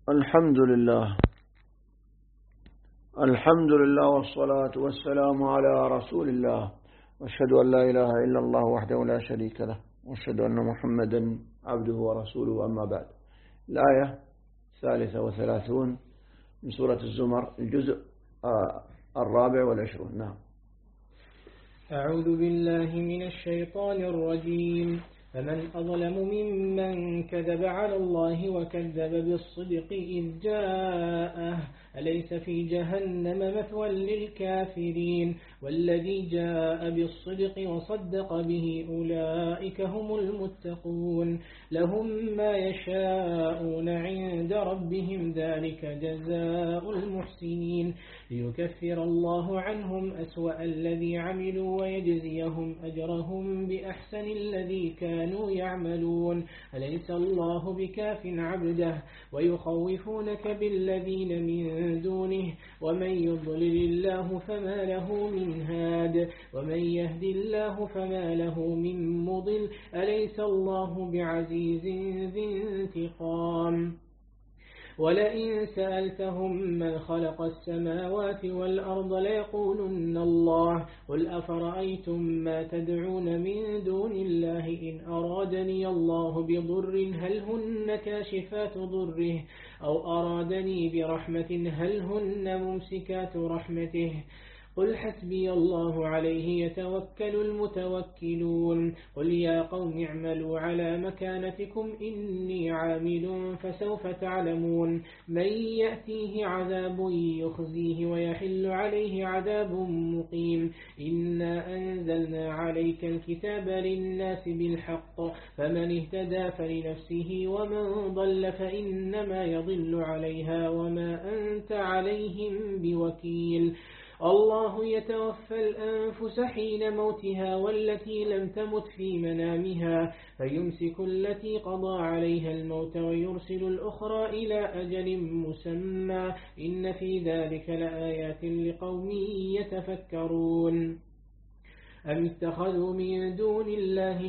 الحمد لله والصلاة والسلام على رسول الله، وأشهد أن لا إله إلا الله وحده لا شريك له، وأشهد أن محمدا عبده ورسوله. أما بعد. الآية 33 من سورة الزمر، الجزء 24. نعم. أعوذ بالله من الشيطان الرجيم. فمن أظلم ممن كذب على الله وكذب بالصدق إذ جاءه أليس في جهنم مثوى للكافرين والذي جاء بالصدق وصدق به أولئك هم المتقون لهم ما يشاءون عند ربهم ذلك جزاء المحسنين ليكفر الله عنهم أسوأ الذي عملوا ويجزيهم أجرهم بأحسن الذي كانوا يعملون أليس الله بكاف عبده ويخوفونك بالذين من دونه ومن يضلل الله فما له من هاد ومن يهد الله فما له من مضل أليس الله بعزيز ذي انتقام ولئن سألتهم من خلق السماوات والأرض ليقولن الله قل أفرأيتم ما تدعون من دون الله إن أرادني الله بضر هل هن كاشفات ضره أو أرادني برحمة هل هن ممسكات رحمته قل حسبي الله عليه يتوكل المتوكلون قل يا قوم اعملوا على مكانتكم إني عامل فسوف تعلمون من يأتيه عذاب يخزيه ويحل عليه عذاب مقيم إنا أنزلنا عليك الكتاب للناس بالحق فمن اهتدى فلنفسه ومن ضل فإنما يضل عليها وما أنت عليهم بوكيل الله يتوفى الأنفس حين موتها والتي لم تمت في منامها فيمسك التي قضى عليها الموت ويرسل الأخرى إلى أجل مسمى إن في ذلك لآيات لقوم يتفكرون أم اتخذوا من دون الله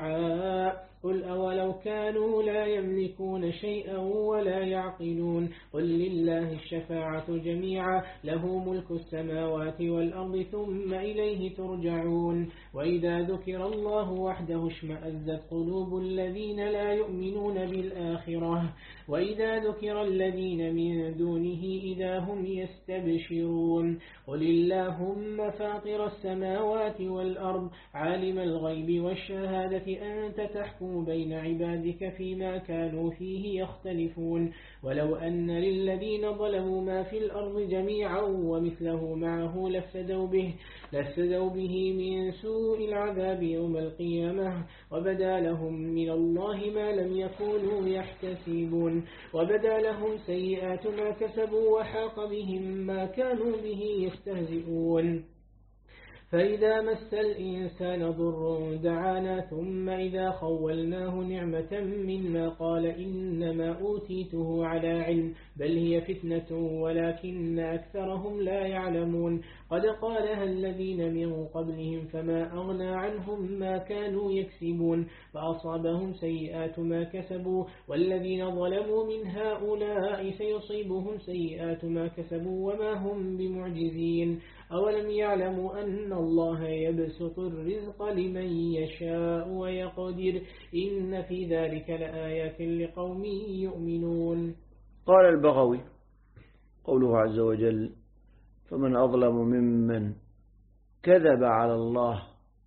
شفعاء قل أولو كانوا لا يملكون شيئا ولا يعقلون قل لله الشفاعة جميعا له ملك السماوات والأرض ثم إليه ترجعون وإذا ذكر الله وحده اشمأزت قلوب الذين لا يؤمنون بالآخرة وإذا ذكر الذين من دونه إذا هم يستبشرون قل اللهم فاطر السماوات والأرض عالم الغيب والشهادة أنت تحكم بين عبادك فيما كانوا فيه يختلفون ولو أن للذين ظلموا ما في الأرض جميعا ومثله معه لافسدوا به من سوء العذاب يوم القيامة وبدا لهم من الله ما لم يكونوا يحتسبون وبدا لهم سيئات ما كسبوا وحاق بهم ما كانوا به يستهزئون فإذا مس الإنسان ضر دعانا ثم إذا خولناه نعمة منا قال إنما أوتيته على علم بل هي فتنة ولكن أكثرهم لا يعلمون قد قالها الذين من قبلهم فما أغنى عنهم ما كانوا يكسبون فأصابهم سيئات ما كسبوا والذين ظلموا من هؤلاء سيصيبهم سيئات ما كسبوا وما هم بمعجزين أولم يعلموا أن الله يبسط الرزق لمن يشاء ويقدر إن في ذلك لآيات لقوم يؤمنون. قال البغوي قوله عز وجل فمن أظلم ممن كذب على الله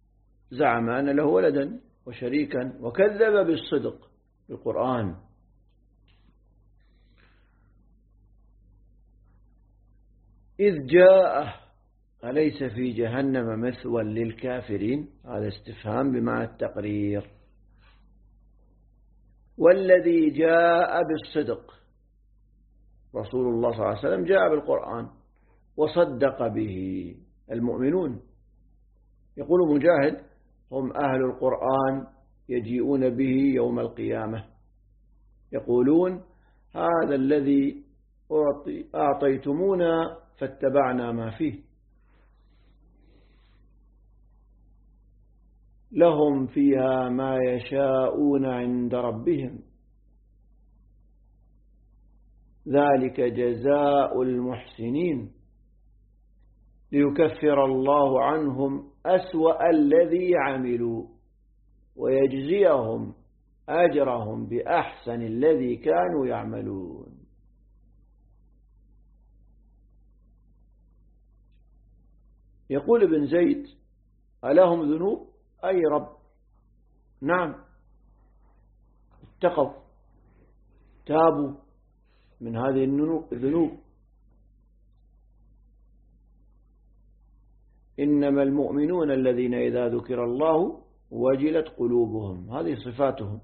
زعم أن له ولدا وشريكا وكذب بالصدق بالقرآن إذ جاءه أليس في جهنم مثوى للكافرين. هذا استفهام بمعنى التقرير. والذي جاء بالصدق رسول الله صلى الله عليه وسلم جاء بالقرآن وصدق به المؤمنون. يقول مجاهد هم أهل القرآن يجيئون به يوم القيامة يقولون هذا الذي أعطيتمونا فاتبعنا ما فيه لهم فيها ما يشاءون عند ربهم ذلك جزاء المحسنين ليكفر الله عنهم أسوأ الذي عملوا ويجزيهم أجرهم بأحسن الذي كانوا يعملون. يقول ابن زيد: ألهم ذنوب؟ أي رب، نعم، اتقوا تابوا من هذه الذنوب. إنما المؤمنون الذين إذا ذكر الله وجلت قلوبهم، هذه صفاتهم.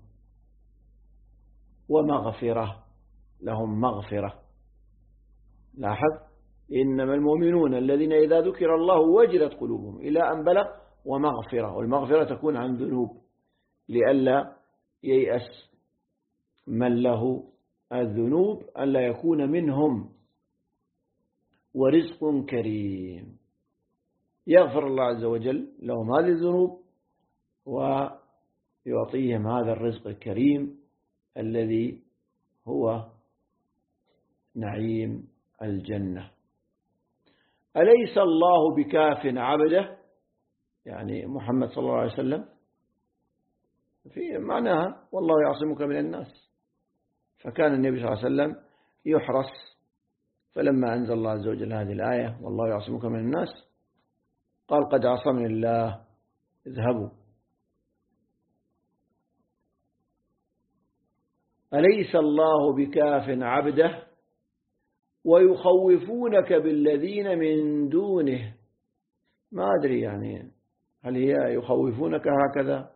ومغفرة، لهم مغفرة. لاحظ: إنما المؤمنون الذين إذا ذكر الله وجلت قلوبهم، إلى أن بلغ ومغفرة. والمغفرة تكون عن ذنوب لئلا ييأس من له الذنوب ألا يكون منهم. ورزق كريم، يغفر الله عز وجل لهم هذه الذنوب ويعطيهم هذا الرزق الكريم الذي هو نعيم الجنة. أليس الله بكاف عبده؟ يعني محمد صلى الله عليه وسلم، في معناها والله يعصمك من الناس. فكان النبي صلى الله عليه وسلم يحرص، فلما أنزل الله عز وجل هذه الآية والله يعصمك من الناس قال: قد عصمني الله، اذهبوا. أليس الله بكاف عبده ويخوفونك بالذين من دونه؟ ما أدري يعني هل هي يخوفونك هكذا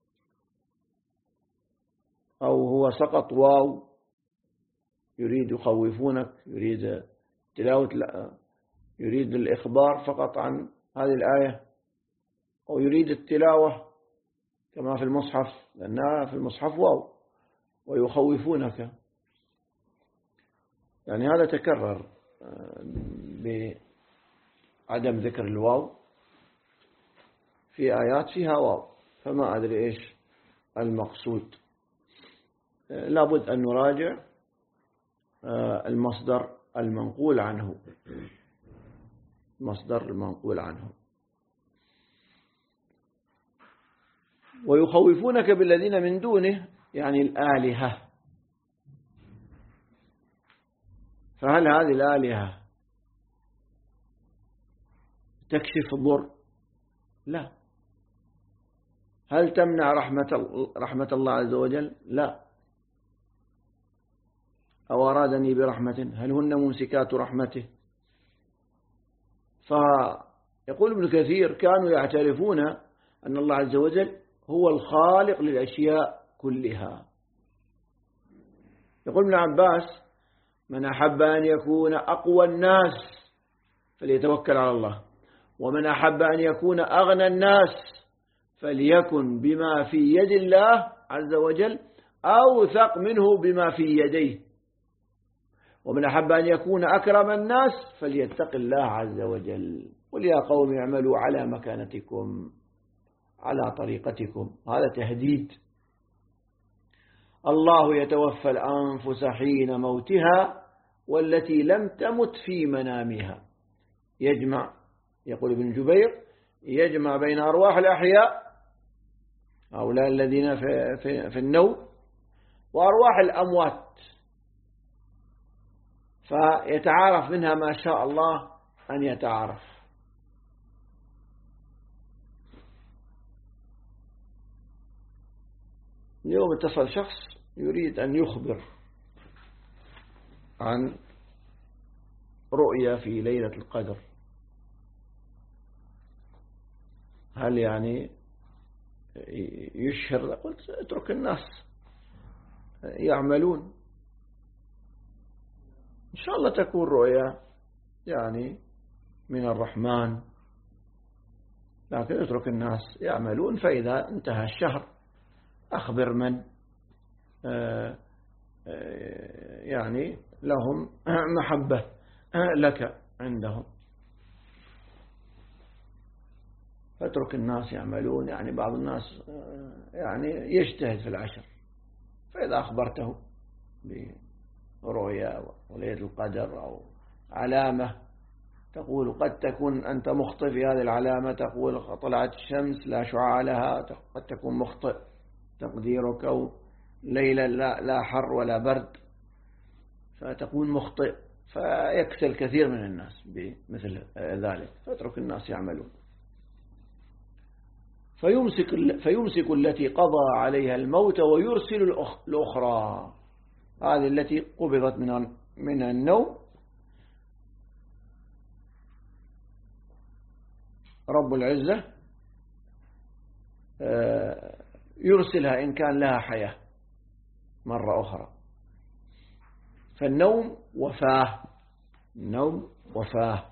أو هو سقط واو يريد يخوفونك، يريد تلاوة، يريد الإخبار فقط عن هذه الآية، أو يريد التلاوة كما في المصحف، لأنها في المصحف واو ويخوفونك، يعني هذا تكرر بعدم ذكر الواو في آيات فيها واو، فما أدري إيش المقصود. لابد أن نراجع المصدر المنقول عنه، مصدر المنقول عنه. ويخوفونك بالذين من دونه يعني الآلهة. فهل هذه الآلهة تكشف الضر؟ لا. هل تمنع رحمة الله عز وجل؟ لا. أو أرادني برحمة، هل هن ممسكات رحمته؟ فيقول ابن كثير: كانوا يعترفون أن الله عز وجل هو الخالق للأشياء كلها. يقول ابن عباس: من أحب أن يكون أقوى الناس فليتوكل على الله، ومن أحب أن يكون أغنى الناس فليكن بما في يد الله عز وجل أوثق منه بما في يديه، ومن أحب أن يكون أكرم الناس فليتق الله عز وجل. قل يا قوم اعملوا على مكانتكم على طريقتكم. هذا تهديد. الله يتوفى الأنفس حين موتها والتي لم تمت في منامها. يجمع، يقول ابن جبير، يجمع بين أرواح الأحياء هؤلاء الذين في النوم وأرواح الأموات، فيتعارف منها ما شاء الله أن يتعارف. اليوم اتصل شخص يريد أن يخبر عن رؤيا في ليلة القدر، هل يعني يشهر؟ قلت: اترك الناس يعملون، إن شاء الله تكون رؤيا يعني من الرحمن، لكن اترك الناس يعملون. فإذا انتهى الشهر أخبر من يعني لهم محبة لك عندهم، فاترك الناس يعملون. يعني بعض الناس يعني يجتهد في العشر، فإذا أخبرته رؤيا وليلة القدر أو علامة تقول قد تكون أنت مخطئ في هذه العلامة، تقول طلعت الشمس لا شعاع لها، قد تكون مخطئ تقديرك، أو ليلة لا حر ولا برد فتكون مخطئ، فيكسل كثير من الناس بمثل ذلك، فاترك الناس يعملون. فيمسك التي قضى عليها الموت ويرسل الأخرى، هذه التي قبضت من النوم رب العزة يرسلها إن كان لها حياة مرة أخرى. فالنوم وفاه، النوم وفاه.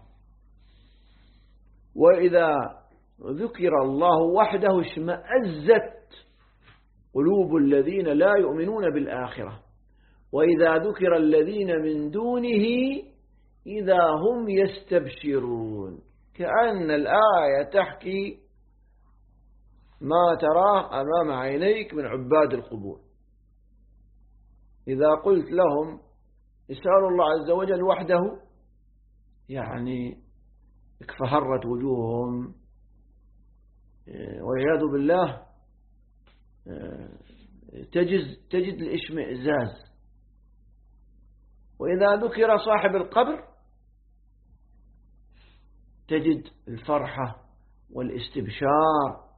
وإذا ذكر الله وحده اشمأزت قلوب الذين لا يؤمنون بالآخرة، وإذا ذكر الذين من دونه إذا هم يستبشرون. كأن الآية تحكي ما تراه أمام عينيك من عباد القبور. إذا قلت لهم اسألوا الله عز وجل وحده، يعني اكفهرت وجوههم والعياذ بالله، تجد الاشمئزاز. وإذا ذكر صاحب القبر تجد الفرحة والاستبشار،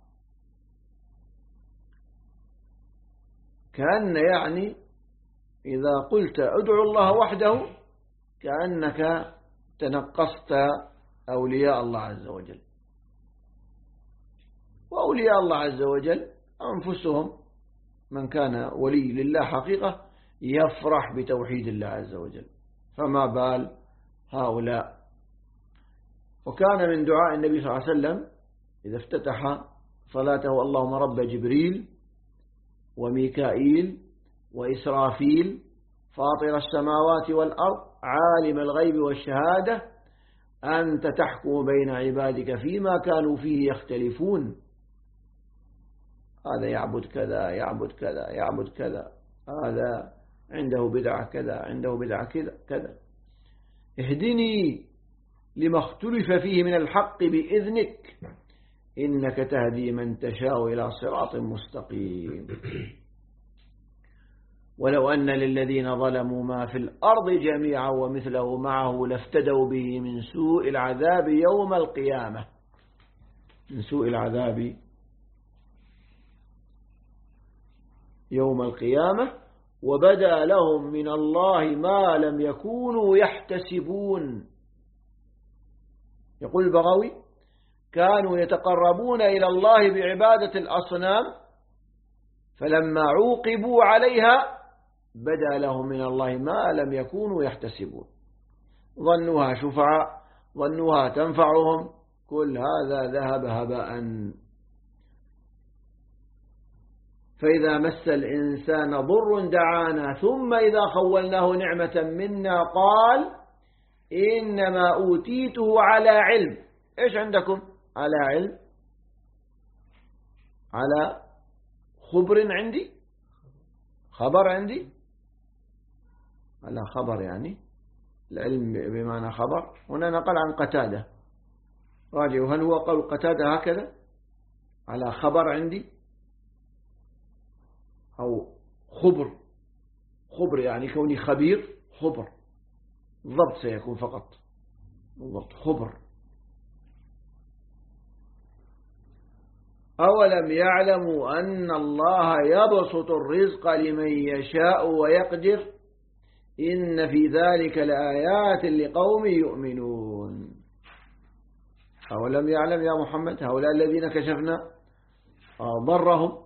كأن يعني إذا قلت ادعو الله وحده كأنك تنقصت أولياء الله عز وجل. وأولياء الله عز وجل أنفسهم من كان ولي لله حقيقة يفرح بتوحيد الله عز وجل، فما بال هؤلاء. وكان من دعاء النبي صلى الله عليه وسلم إذا افتتح صلاته اللهم رب جبريل وميكائيل وإسرافيل فاطر السماوات والأرض عالم الغيب والشهادة أنت تحكم بين عبادك فيما كانوا فيه يختلفون. هذا يعبد كذا يعبد كذا يعبد كذا، هذا عنده بدعة كذا عنده بدعة كذا، اهدني لما اختلف فيه من الحق بإذنك إنك تهدي من تشاء إلى صراط مستقيم. ولو أن للذين ظلموا ما في الأرض جميعا ومثله معه لافتدوا به من سوء العذاب يوم القيامة، من سوء العذاب يوم القيامة، وبدا لهم من الله ما لم يكونوا يحتسبون. يقول البغوي كانوا يتقربون إلى الله بعبادة الأصنام فلما عوقبوا عليها بدا لهم من الله ما لم يكونوا يحتسبون، ظنوها شفعاء، ظنوها تنفعهم، كل هذا ذهب هباء. فإذا مس الإنسان ضر دعانا ثم إذا خولناه نعمة منا قال إنما أوتيته على علم. إيش عندكم؟ على علم، على خبر عندي، خبر عندي، على خبر، يعني العلم بمعنى خبر. هنا نقل عن قتادة، راجعوا هل هو قول قتادة هكذا على خبر عندي أو خبر؟ خبر يعني كوني خبير، خبر ضبط سيكون فقط بالضبط خبر. أولم يعلموا أن الله يبسط الرزق لمن يشاء ويقدر إن في ذلك لآيات لقوم يؤمنون. أولم يعلم يا محمد هؤلاء الذين كشفنا ضرهم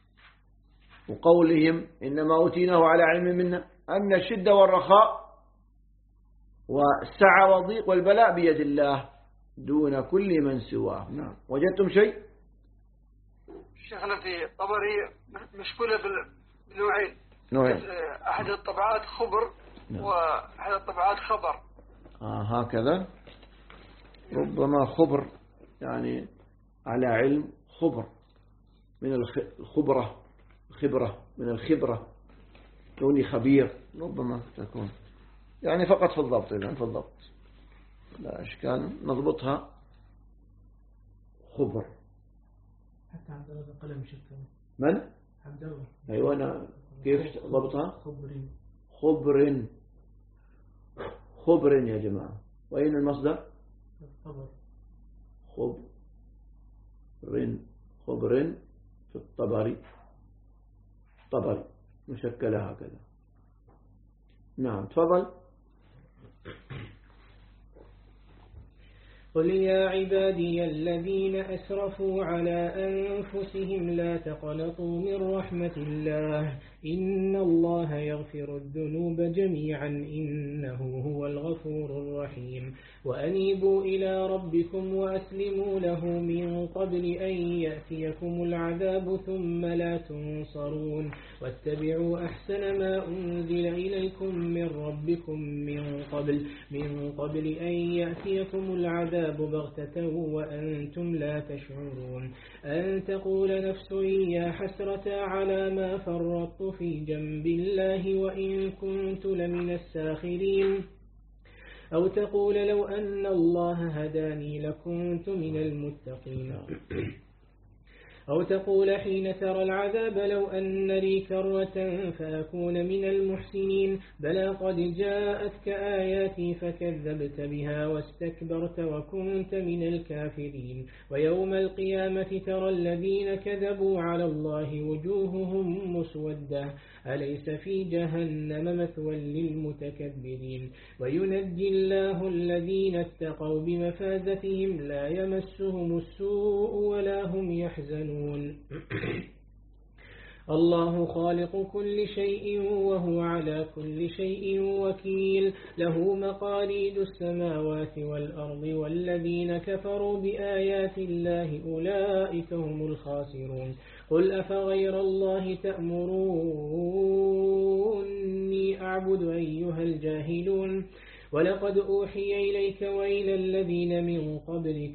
وقولهم إنما أوتيناه على علم منا أن الشدة والرخاء والسعة والضيق والبلاء بيد الله دون كل من سواه. نعم. وجدتم شيء؟ شيخنا في طبري مشكولة بنوعين، أحد الطبعات خبر وأحد الطبعات خبر. هكذا ربما خبر يعني على علم، خبر من الخبرة، خبرة من الخبرة، كوني خبير ربما تكون يعني فقط في الضبط. إذن في الضبط لا إشكال، نضبطها خبر. حتى عبد الله قلم شكل من؟ عبد الله. أيوة أنا كيف ضبطها؟ خبرين. خبر يا جماعة. وأين المصدر؟ الطبر. خبر في الطبري مشكلة هكذا. نعم تفضل. قل يا عبادي الذين أسرفوا على أنفسهم لا تقنطوا من رحمة الله إن الله يغفر الذنوب جميعا إنه هو الغفور الرحيم وأنيبوا إلى ربكم وأسلموا له من قبل أن يأتيكم العذاب ثم لا تنصرون واتبعوا أحسن ما أنزل إليكم من ربكم من قبل أن يأتيكم العذاب بغتة وأنتم لا تشعرون أن تقول نفس يا حسرة على ما فرطت في جنب الله وإن كنت لمن الساخرين أو تقول لو أن الله هداني لكنت من المتقين أو تقول حين ترى العذاب لو أن لي كرة فأكون من المحسنين بلى قد جاءتك آياتي فكذبت بها واستكبرت وكنت من الكافرين ويوم القيامة ترى الذين كذبوا على الله وجوههم مسودة أليس في جهنم مثوى للمتكبرين وينجي الله الذين اتقوا بمفازتهم لا يمسهم السوء ولا هم يحزنون الله خالق كل شيء وهو على كل شيء وكيل له مقاليد السماوات والأرض والذين كفروا بآيات الله أولئك هم الخاسرون قل أفغير الله تأمروني أعبد أيها الجاهلون ولقد أوحي إليك وإلى الذين من قبلك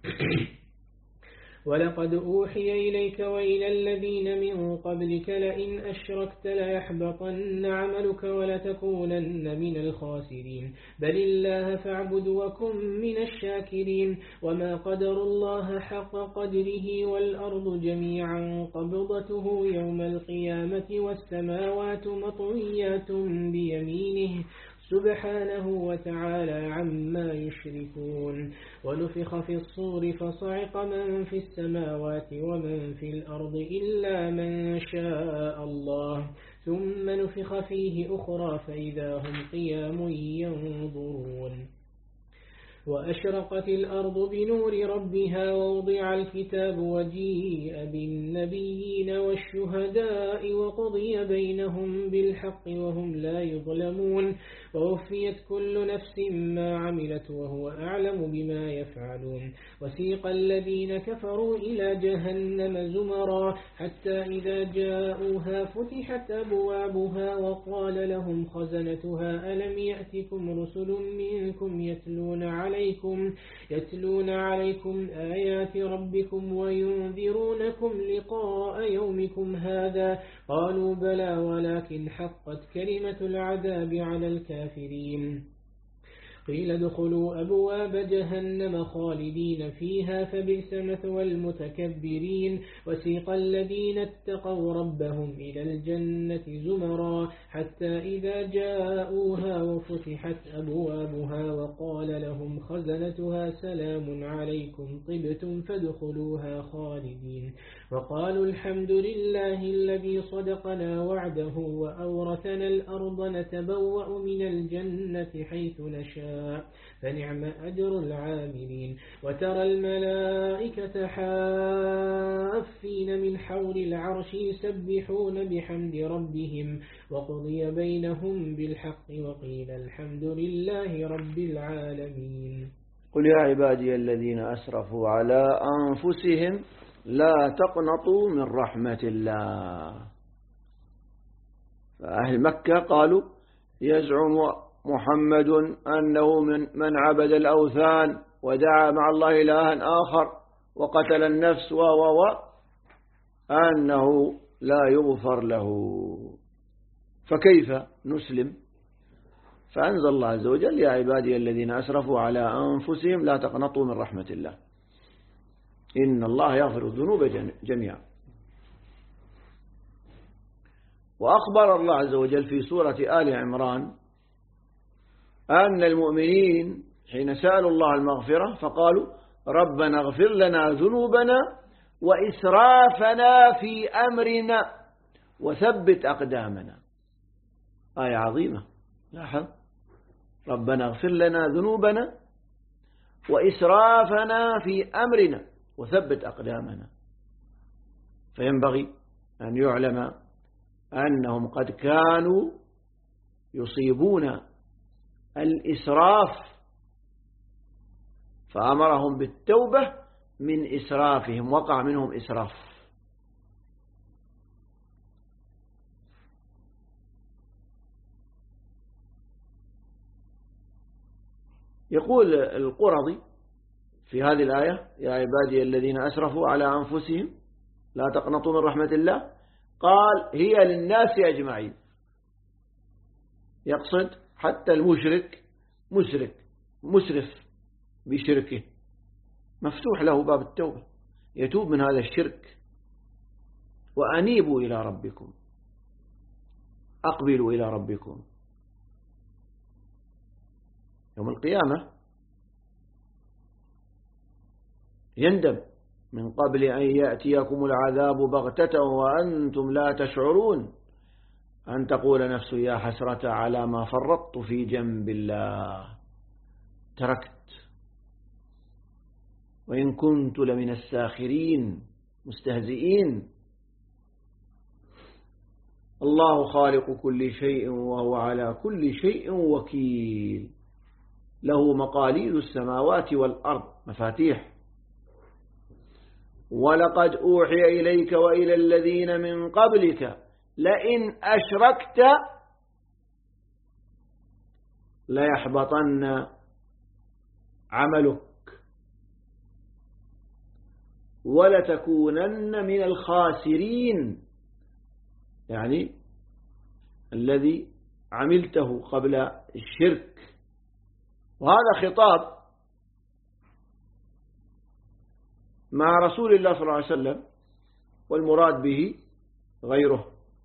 لئن أشركت ليحبطن عملك ولتكونن من الخاسرين بل الله فاعبد وكن من الشاكرين وما قدر الله حق قدره والأرض جميعا قبضته يوم القيامة والسماوات مطويات بيمينه سبحانه وتعالى عما يشركون ونفخ في الصور فصعق من في السماوات ومن في الأرض إلا من شاء الله ثم نفخ فيه أخرى فإذا هم قيام ينظرون وأشرقت الأرض بنور ربها ووضع الكتاب وجيء بالنبيين والشهداء وقضي بينهم بالحق وهم لا يظلمون ووفيت كل نفس ما عملت وهو أعلم بما يفعلون وسيق الذين كفروا إلى جهنم زمرا حتى إذا جاءوها فتحت أبوابها وقال لهم خزنتها ألم يأتكم رسل منكم يتلون عليكم آيات ربكم وينذرونكم لقاء يومكم هذا قالوا بلى ولكن حقت كلمة العذاب على الكافرين قيل ادخلوا أبواب جهنم خالدين فيها فبئس مثوى المتكبرين وسيق الذين اتقوا ربهم إلى الجنة زمرا حتى إذا جاءوها وفتحت أبوابها وقال لهم خزنتها سلام عليكم طبتم فادخلوها خالدين وقالوا الحمد لله الذي صدقنا وعده وأورثنا الأرض نتبوأ من الجنة حيث نشاء فنعم أجر العاملين وترى الملائكة حافين من حول العرش يسبحون بحمد ربهم وقضي بينهم بالحق وقيل الحمد لله رب العالمين قل يا عبادي الذين أسرفوا على أنفسهم لا تقنطوا من رحمة الله. فأهل مكة قالوا يزعم محمد أنه من عبد الأوثان ودعا مع الله إلها آخر وقتل النفس أنه لا يغفر له. فكيف نسلم؟ فأنزل الله عز وجل: يا عبادي الذين أسرفوا على أنفسهم لا تقنطوا من رحمة الله إن الله يغفر الذنوب جميعا. وأخبر الله عز وجل في سورة آل عمران أن المؤمنين حين سألوا الله المغفرة فقالوا: ربنا اغفر لنا ذنوبنا وإسرافنا في أمرنا وثبت أقدامنا. آية عظيمة. لاحظ: ربنا اغفر لنا ذنوبنا وإسرافنا في أمرنا وثبت أقدامنا. فينبغي أن يعلم أنهم قد كانوا يصيبون الإسراف فأمرهم بالتوبة من إسرافهم، وقع منهم إسراف. يقول القرظي في هذه الآية: يا عبادي الذين أسرفوا على أنفسهم لا تقنطوا من رحمة الله، قال: هي للناس أجمعين. يقصد حتى المشرك مسرف بشركه مفتوح له باب التوبة، يتوب من هذا الشرك. وأنيبوا إلى ربكم، أقبلوا إلى ربكم. يوم القيامة يندم من قبل أن يأتيكم العذاب بغتة وأنتم لا تشعرون أن تقول نفس يا حسرة على ما فرطت في جنب الله تركت وإن كنت لمن الساخرين مستهزئين. الله خالق كل شيء وهو على كل شيء وكيل، له مقاليد السماوات والأرض مفاتيح. ولقد أوحي إليك وإلى الذين من قبلك لئن أشركت ليحبطن عملك ولتكونن من الخاسرين، يعني الذي عملته قبل الشرك. وهذا خطاب مع رسول الله صلى الله عليه وسلم، والمراد به غيره.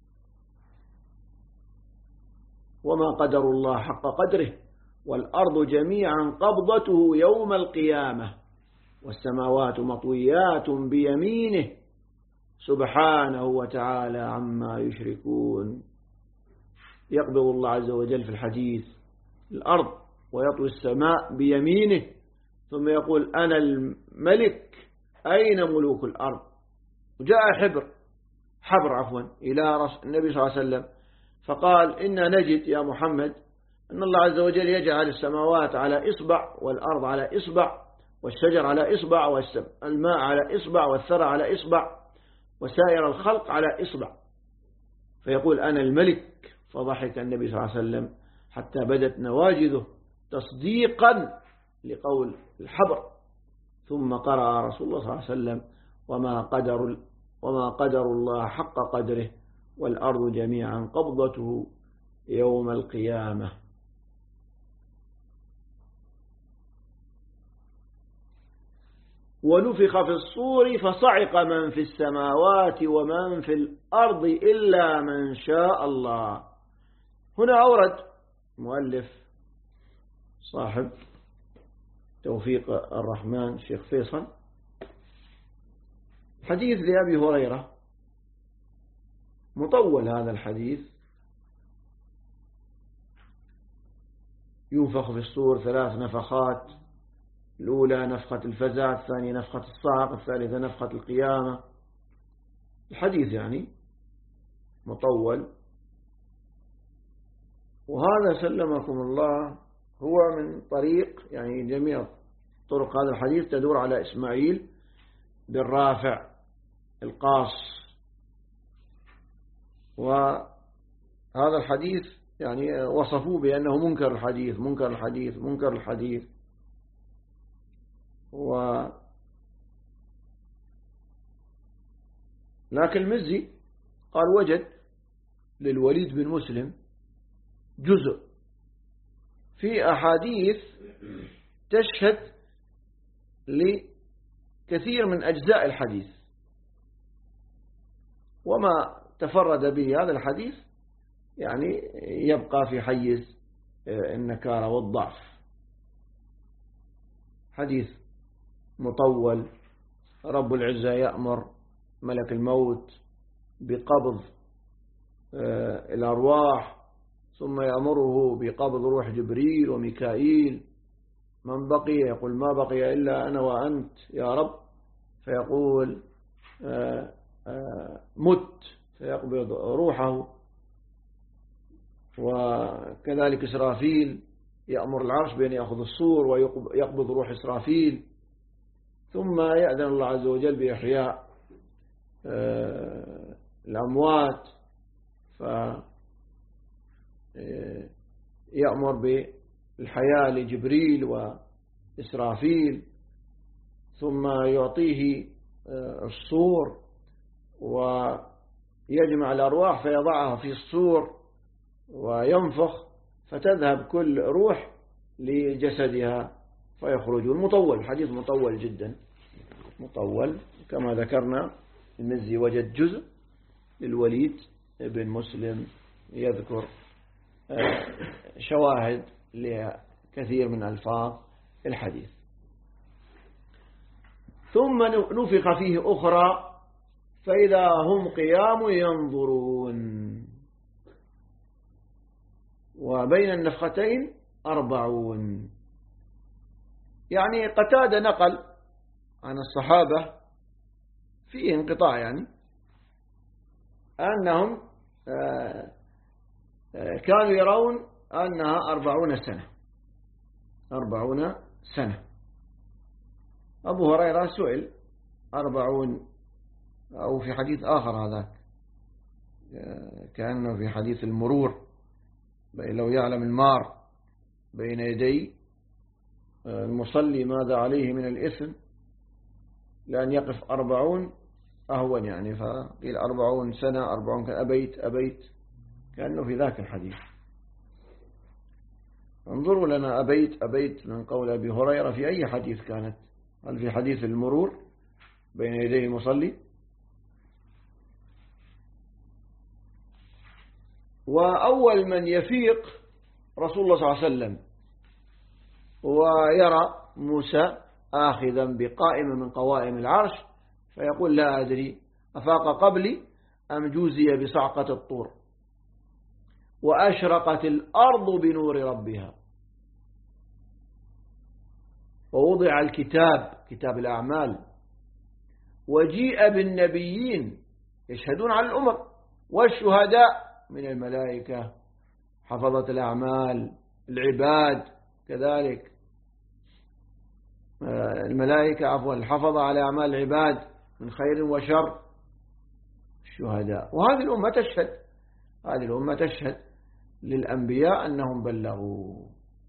وما قدر الله حق قدره والأرض جميعا قبضته يوم القيامة والسماوات مطويات بيمينه سبحانه وتعالى عما يشركون. يقبض الله عز وجل في الحديث الأرض ويطوي السماء بيمينه ثم يقول أنا الملك أين ملوك الأرض. وجاء حبر إلى النبي صلى الله عليه وسلم فقال إنا نجد يا محمد أن الله عز وجل يجعل السماوات على إصبع والأرض على إصبع والشجر على إصبع والماء على إصبع والثرى على إصبع وسائر الخلق على إصبع، فيقول أنا الملك. فضحك النبي صلى الله عليه وسلم حتى بدت نواجذه تصديقا لقول الحبر، ثم قرأ رسول الله صلى الله عليه وسلم وما قدر الله حق قدره والأرض جميعا قبضته يوم القيامة. ونفخ في الصور فصعق من في السماوات ومن في الأرض إلا من شاء الله. هنا أورد مؤلف صاحب توفيق الرحمن الشيخ فيصل حديث لأبي هريرة مطول. هذا الحديث ينفخ في الصور 3 نفخات، الأولى نفخة الفزع، الثانية نفخة الصعق، الثالثة نفخة القيامة. الحديث يعني مطول. وهذا سلمكم الله هو من طريق، يعني جميع طرق هذا الحديث تدور على إسماعيل بن رافع القاص. وهذا الحديث يعني وصفوه بأنه منكر الحديث. لكن المزي قال وجد للوليد بن مسلم جزء في أحاديث تشهد لكثير من أجزاء الحديث، وما تفرد به هذا الحديث يعني يبقى في حيز النكارة والضعف. حديث مطول: رب العزة يأمر ملك الموت بقبض الأرواح، ثم يأمره بقبض روح جبريل وميكائيل. من بقي يقول ما بقي إلا أنا وأنت يا رب، فيقول مت، فيقبض روحه. وكذلك إسرافيل يأمر العرش بأن يأخذ الصور ويقبض روح إسرافيل، ثم يأذن الله عز وجل بإحياء الأموات، فيأمر بالحياة لجبريل وإسرافيل، ثم يعطيه الصور ويجمع الأرواح فيضعها في الصور وينفخ فتذهب كل روح لجسدها فيخرجون. مطول، حديث مطول جدا، مطول. كما ذكرنا المزي وجد جزء للوليد بن مسلم يذكر شواهد لكثير من ألفاظ الحديث. ثم نفخ فيه أخرى فإذا هم قيام ينظرون، وبين النفختين 40. يعني قتادة نقل عن الصحابة فيه انقطاع، يعني أنهم كانوا يرون أنها 40 سنة. 40 سنة. أبو هريرة سئل 40، أو في حديث آخر هذاك كأنه في حديث المرور، لو يعلم المار بين يدي المصلي ماذا عليه من الإثم لأن يقف 40 أهون، يعني فقيل 40 سنة 40 أبيت كأنه في ذاك الحديث. انظروا لنا أبيت من قول أبي هريرة في أي حديث كانت؟ هل في حديث المرور بين يدي المصلي؟ وأول من يفيق رسول الله صلى الله عليه وسلم ويرى موسى آخذا بقائمة من قوائم العرش فيقول لا أدري أفاق قبلي أم جوزي بصعقة الطور، وأشرقت الأرض بنور ربها، ووضع الكتاب كتاب الأعمال، وجيء بالنبيين يشهدون على الأمم، والشهداء من الملائكة حفظة الأعمال العباد، كذلك الملائكة عفوا الحفظة على أعمال العباد من خير وشر، الشهداء. وهذه الأمة تشهد، هذه الأمة تشهد للأنبياء أنهم بلغوا.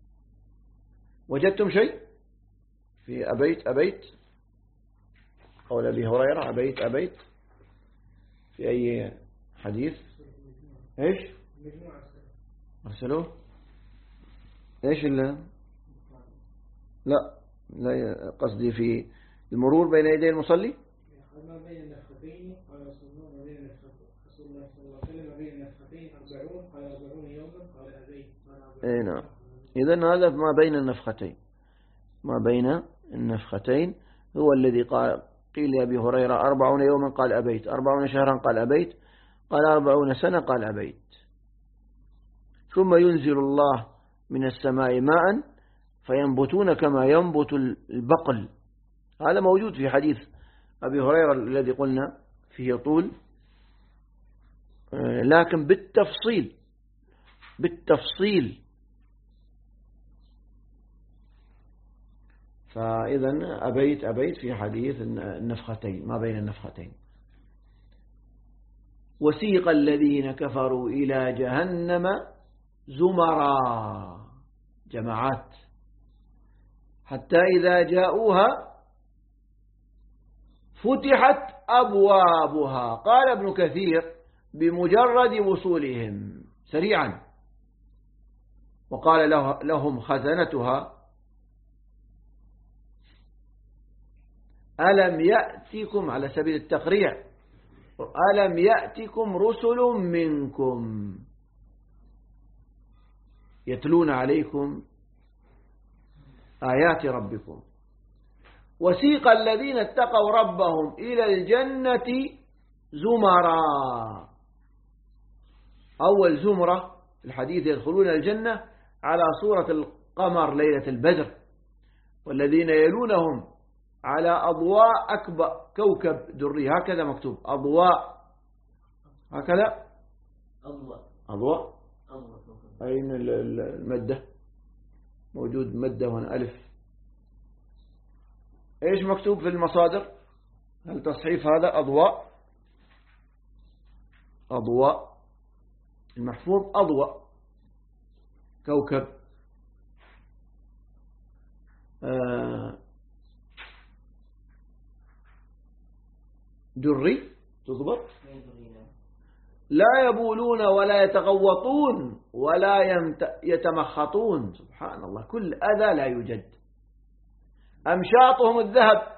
وجدتم شيء في أبيت قول أبي هريرة أبيت في أي حديث؟ إيش أرسلوه؟ إيش لا قصدي في المرور بين يدي المصلي. ما بين النفختين قال رسول الله، ما بين رسول الله صلى الله عليه وسلم ما بين النفختين 40 قال 40 يوما قال أبيت. أي نعم. إذن هذا ما بين النفختين، ما بين النفختين هو الذي قيل لأبي هريرة 40 يوما قال أبيت، 40 شهرا قال أبيت، قال 40 سنة قال أبيت. ثم ينزل الله من السماء ماء فينبتون كما ينبت البقل. هذا موجود في حديث أبي هريرة الذي قلنا فيه طول، لكن بالتفصيل. فإذا أبيت في حديث النفختين، ما بين النفختين. وسيق الذين كفروا إلى جهنم زمرا، جماعات، حتى إذا جاءوها فتحت أبوابها. قال ابن كثير بمجرد وصولهم سريعا. وقال لهم خزنتها ألم يأتكم، على سبيل التقريع، ألم يأتكم رسل منكم يتلون عليكم آيات ربكم. وسيق الذين اتقوا ربهم إلى الجنة زمرا. أول زمرة في الحديث يدخلون الجنة على صورة القمر ليلة البدر، والذين يلونهم على أضواء أكبر كوكب دري، هكذا مكتوب أضواء، هكذا أضواء. أين المادة؟ موجود مادة هنا ألف. إيش مكتوب في المصادر؟ هل تصحيف هذا أضواء؟ أضواء المحفوظ أضواء كوكب دري تضبط. لا يبولون ولا يتغوطون ولا يتمخطون. سبحان الله، كل أذى لا يوجد. أمشاطهم الذهب.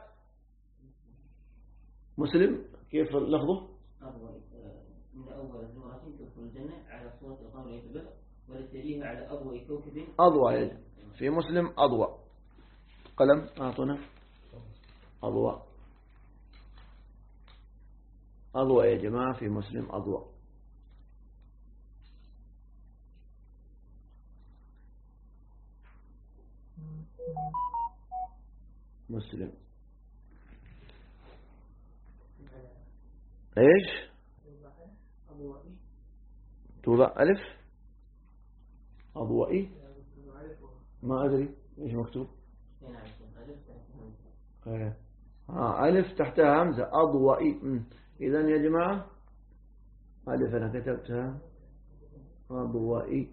مسلم كيف لفظه؟ من أول زمرة تدخل الجنة على صورة القمر يتبدأ ولتليها على أضواء كوكب أضواء. في مسلم أضواء. قلم أعطونا. أضواء أضواء يا جماعة، في مسلم أضواء. مسلم ايش توضع ألف أضوائي؟ ما أدري ايش مكتوب. ألف تحتها همزة أضوائي. إذن يا جماعة ألف أنا كتبتها أضوائي.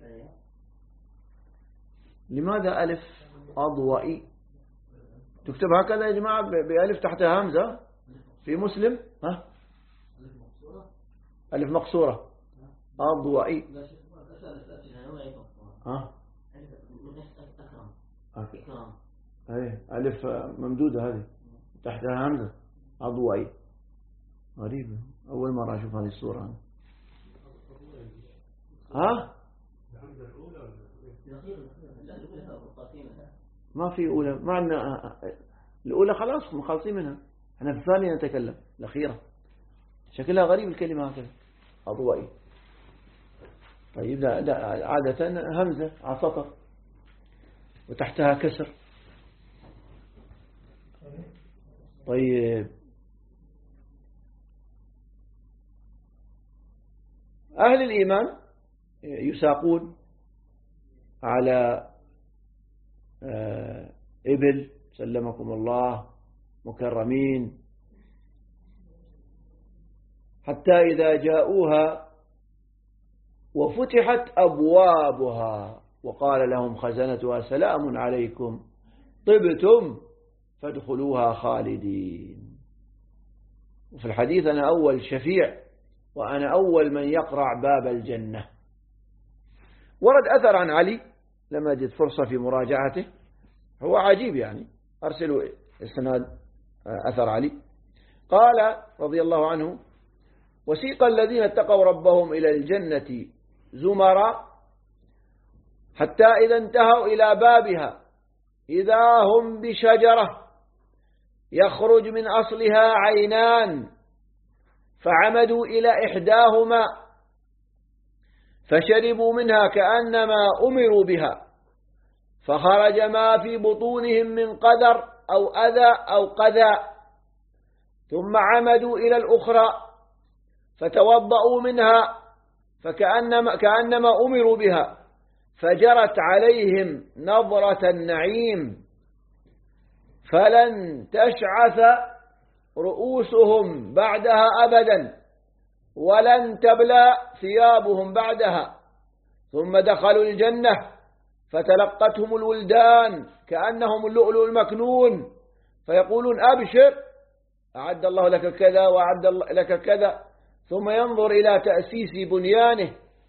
لماذا ألف أضوائي تكتب هكذا يا جماعة بألف تحتها همزة في مسلم؟ ها ألف مقصورة أضوائي. ها ألف ممدودة هذه تحتها همزة أضوائي. غريبة، أول مرة أشوف هذه الصورة. ها ما في أولى، معنى الأولى خلاص مخلصين منها، احنا في الثانية نتكلم الأخيرة. شكلها غريب الكلمة هكذا أضوائي. طيب لا عادة همزة على سطر وتحتها كسر. طيب أهل الإيمان يساقون على إبل سلمكم الله مكرمين، حتى إذا جاءوها وفتحت أبوابها وقال لهم خزنتها سلام عليكم طبتم فادخلوها خالدين. وفي الحديث أنا أول شفيع وأنا أول من يقرع باب الجنة. ورد أثر عن علي، لما أجد فرصة في مراجعته، هو عجيب يعني، أرسلوا السناد أثر علي. قال رضي الله عنه: وسيق الذين اتقوا ربهم إلى الجنة زمرا حتى إذا انتهوا إلى بابها إذا هم بشجرة يخرج من أصلها عينان فعمدوا إلى إحداهما فشربوا منها كأنما أمروا بها فخرج ما في بطونهم من قدر أو أذى أو قذى، ثم عمدوا إلى الأخرى فتوضأوا منها كأنما أمروا بها فجرت عليهم نظرة النعيم فلن تشعث رؤوسهم بعدها أبدا ولن تبلى ثيابهم بعدها. ثم دخلوا الجنة فتلقتهم الولدان كأنهم اللؤلؤ المكنون فيقولون: أبشر، أعد الله لك كذا وأعد الله لك كذا. ثم ينظر إلى تأسيس بنيانه،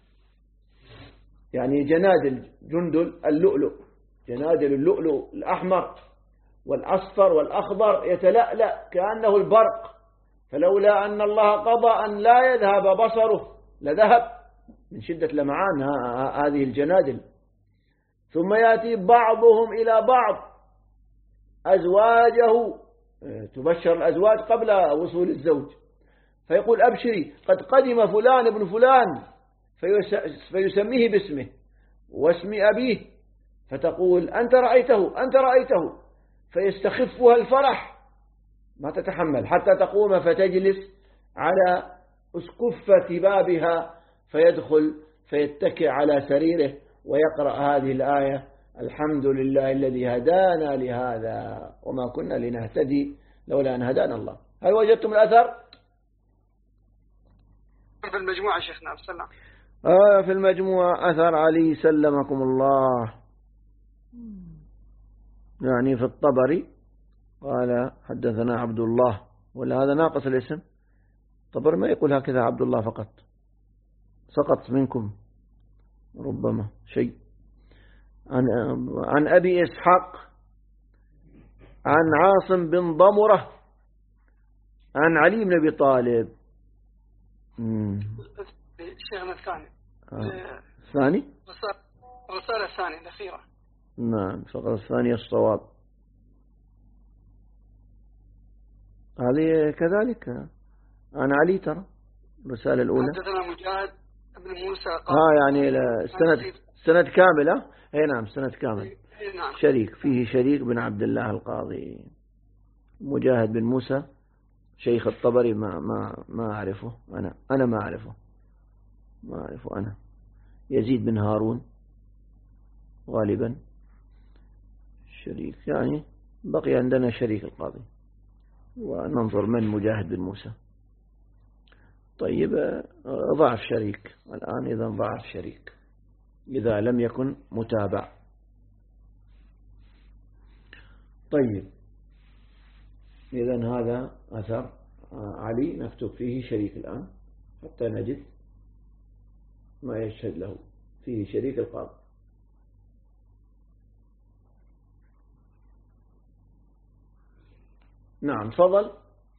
يعني جنادل جندل اللؤلؤ، جنادل اللؤلؤ الأحمر والأصفر والأخضر يتلألأ كأنه البرق، فلولا أن الله قضى أن لا يذهب بصره لذهب من شدة لمعان هذه الجنادل. ثم يأتي بعضهم إلى بعض، أزواجه، تبشر الأزواج قبل وصول الزوج، فيقول أبشري قد قدم فلان ابن فلان، فيسميه باسمه واسم أبيه، فتقول أنت رأيته أنت رأيته، فيستخفها الفرح ما تتحمل حتى تقوم فتجلس على أسقفة بابها، فيدخل فيتكئ على سريره ويقرأ هذه الآية: الحمد لله الذي هدانا لهذا وما كنا لنهتدي لولا أن هدانا الله. هل وجدتم الأثر؟ في المجموعة شيخنا سلم. في المجموعة أثر علي سلمكم الله، يعني في الطبري قال حدثنا عبد الله، ولا هذا ناقص الاسم؟ الطبري ما يقول هكذا عبد الله فقط، سقط منكم ربما شيء. عن أبي إسحاق عن عاصم بن ضمرة عن علي بن أبي طالب. شيخنا الثاني الثاني الرسالة الثانية الأخيرة. نعم، فقط الثانية الصواب. هذه كذلك عن علي، ترى الرسالة الأولى. حدثنا مجاهد بن موسى يعني سند كاملة. اي نعم، سند كامل. نعم. شريك، فيه شريك بن عبد الله القاضي. مجاهد بن موسى شيخ الطبري ما أعرفه أنا ما أعرفه أنا. يزيد بن هارون غالبا شريك، يعني بقي عندنا شريك القاضي، وننظر من مجاهد بن موسى. طيب، ضعف شريك الآن، إذا ضعف شريك إذا لم يكن متابع. طيب، إذن هذا أثر علي نكتب فيه شريك الآن حتى نجد ما يشهد له، فيه شريك القاضي. نعم، تفضل.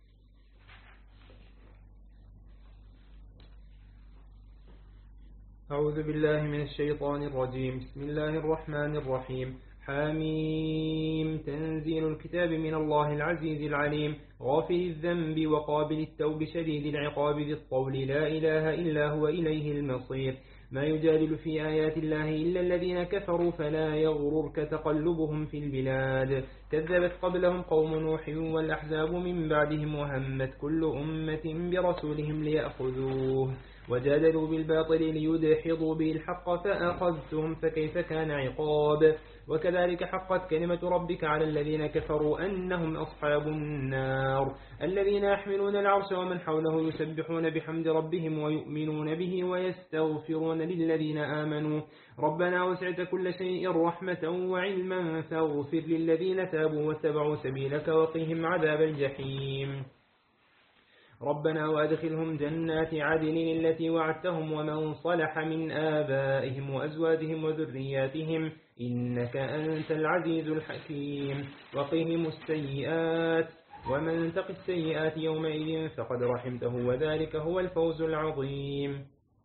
أعوذ بالله من الشيطان الرجيم. بسم الله الرحمن الرحيم. حميم. تنزيل الكتاب من الله العزيز العليم، غافر الذنب وقابل التوب شديد العقاب ذي الطول، لا إله إلا هو إليه المصير. ما يجادل في آيات الله إلا الذين كفروا فلا يغررك تقلبهم في البلاد. كذبت قبلهم قوم نوح والأحزاب من بعدهم، وهمت كل أمة برسولهم ليأخذوه، وجادلوا بالباطل ليدحضوا به الحق فأخذتهم فكيف كان عقاب. وكذلك حقت كلمة ربك على الذين كفروا أنهم أصحاب النار، الذين يحملون العرش ومن حوله يسبحون بحمد ربهم ويؤمنون به ويستغفرون للذين آمنوا ربنا وسعت كل شيء رحمة وعلما فاغفر للذين تابوا واتبعوا سبيلك وقهم عذاب الجحيم. ربنا وأدخلهم جنات عدن التي وعدتهم ومن صلح من آبائهم وأزواجهم وذرياتهم إنك أنت العزيز الحكيم. وقهم السيئات ومن تق السيئات يومئذ فقد رحمته وذلك هو الفوز العظيم.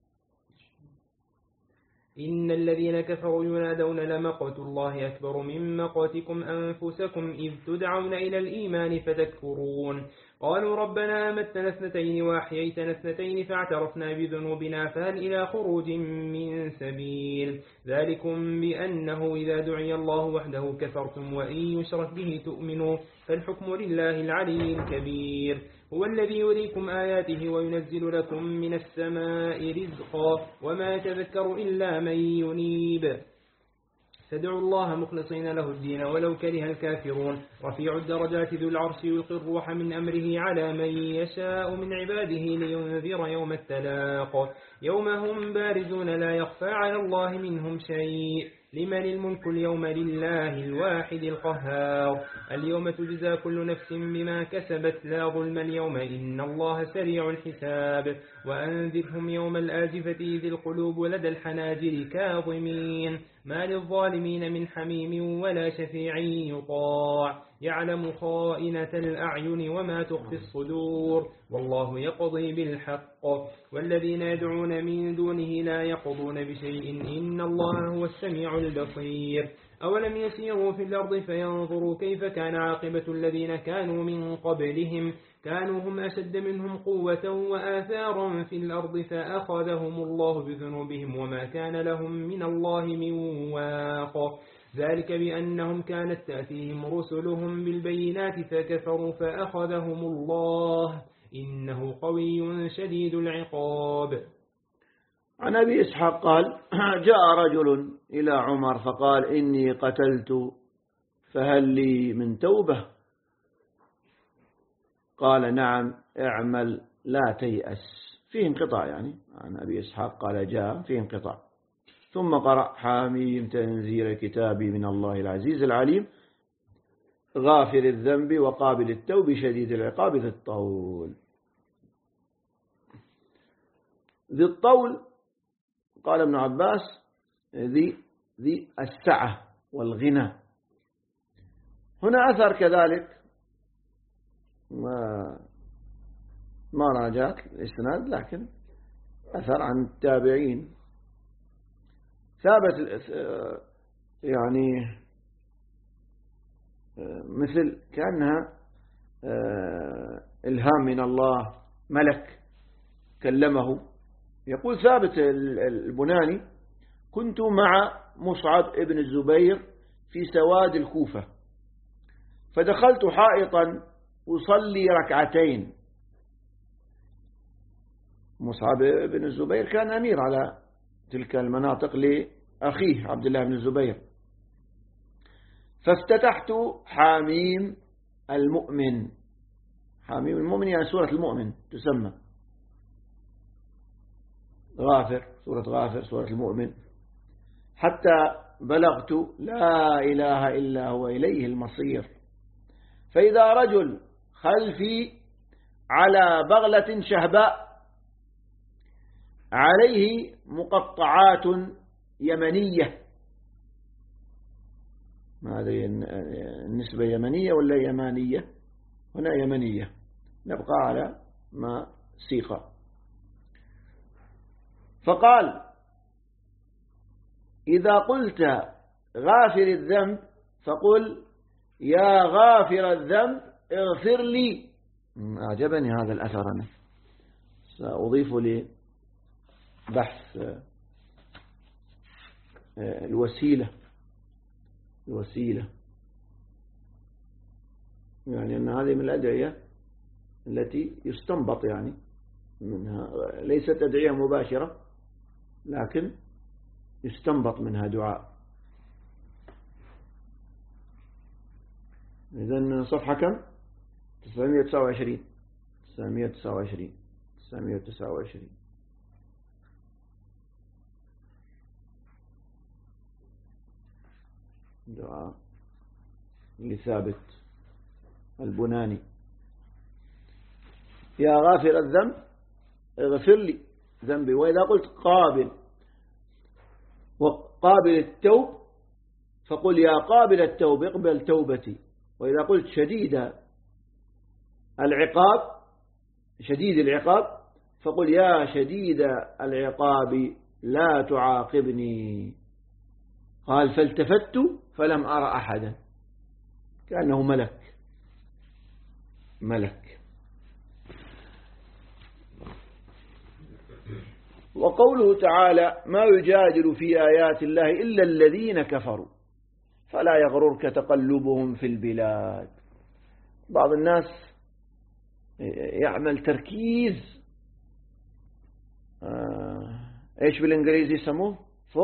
إن الذين كفروا ينادون لمقت الله أكبر من مقتكم أنفسكم إذ تدعون إلى الإيمان فتكفرون. قالوا ربنا أمتنا اثنتين وأحييتنا اثنتين فاعترفنا بذنوبنا فهل إلى خروج من سبيل. ذلكم بأنه إذا دعي الله وحده كفرتم وإن يشرك به تؤمنوا فالحكم لله العلي الكبير. هو الذي يريكم آياته وينزل لكم من السماء رزقا وما يتذكر إلا من ينيب. فادعوا الله مخلصين له الدين ولو كره الكافرون. رفيع الدرجات ذو العرش يلقي الروح من أمره على من يشاء من عباده لينذر يوم التلاق يوم هم بارزون لا يخفى على الله منهم شيء. لمن الملك اليوم لله الواحد القهار. اليوم تجزى كل نفس بما كسبت لا ظلم اليوم إن الله سريع الحساب. وأنذرهم يوم الآزفة إذ القلوب لدى الحناجر كاظمين ما للظالمين من حميم ولا شفيع يطاع يعلم خائنة الأعين وما تخفي الصدور والله يقضي بالحق والذين يدعون من دونه لا يقضون بشيء إن الله هو السميع البصير أولم يسيروا في الأرض فينظروا كيف كان عاقبة الذين كانوا من قبلهم كانوا هم أشد منهم قوة وآثارا في الأرض فأخذهم الله بذنوبهم وما كان لهم من الله من واق ذلك بأنهم كانت تأتيهم رسلهم بالبينات فكفروا فأخذهم الله إنه قوي شديد العقاب. عن أبي إسحاق قال جاء رجل إلى عمر فقال إني قتلت فهل لي من توبة؟ قال نعم اعمل لا تيأس. فيه انقطاع يعني عن أبي إسحاق قال جاء فيه انقطاع. ثم قرأ حاميم تنزيل كتابي من الله العزيز العليم غافر الذنب وقابل التوب شديد العقاب ذي الطول. ذي الطول قال ابن عباس ذي السعة والغنى. هنا أثر كذلك ما راجعت الإسناد لكن أثر عن التابعين ثابت يعني مثل كأنها إلهام من الله ملك كلمه. يقول ثابت البناني كنت مع مصعب ابن الزبير في سواد الكوفة فدخلت حائطا أصلي ركعتين. مصعب بن الزبير كان أمير على تلك المناطق لأخيه عبد الله بن الزبير. فافتتحت حاميم المؤمن. حاميم المؤمن يعني سورة المؤمن تسمى غافر، سورة غافر، سورة المؤمن، حتى بلغت لا إله إلا هو إليه المصير. فإذا رجل خلفي على بغلة شهباء عليه مقطعات يمنية. ما هذه النسبة يمنية ولا يمانية؟ هنا يمنية، نبقى على ما سيقى. فقال إذا قلت غافر الذنب فقل يا غافر الذنب اغفر لي. أعجبني هذا الأثر، أنا سأضيف لبحث الوسيلة يعني أن هذه من الأدعية التي يستنبط يعني منها، ليست أدعية مباشرة لكن يستنبط منها دعاء. إذن صفحة كم؟ 929 دعاء لثابت البناني يا غافر الذنب اغفر لي ذنبي. وإذا قلت قابل التوب فقل يا قابل التوب اقبل توبتي. وإذا قلت شديد العقاب فقل يا شديد العقاب لا تعاقبني. قال فالتفت فلم أرى أحدا، كأنه ملك. وقوله تعالى ما يجادل في آيات الله إلا الذين كفروا فلا يغررك تقلبهم في البلاد. بعض الناس يعمل تركيز ايش بالانجليزي يسموه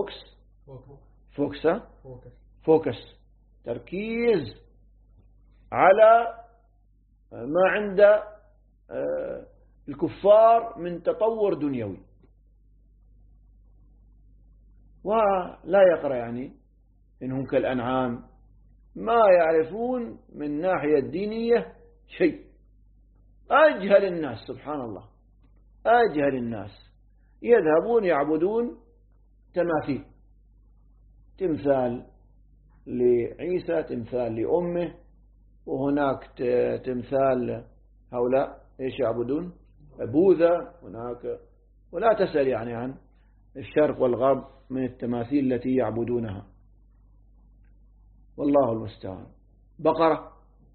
فوكس تركيز على ما عند الكفار من تطور دنيوي، ولا يقرأ يعني إنهم كالأنعام ما يعرفون من ناحية الدينية شيء. أجهل الناس سبحان الله، أجهل الناس يذهبون يعبدون تماثيل، تمثال لعيسى، تمثال لأمه، وهناك تمثال هؤلاء إيش يعبدون؟ بوذا هناك، ولا تسأل يعني عن الشرق والغرب من التماثيل التي يعبدونها، والله المستعان. بقرة.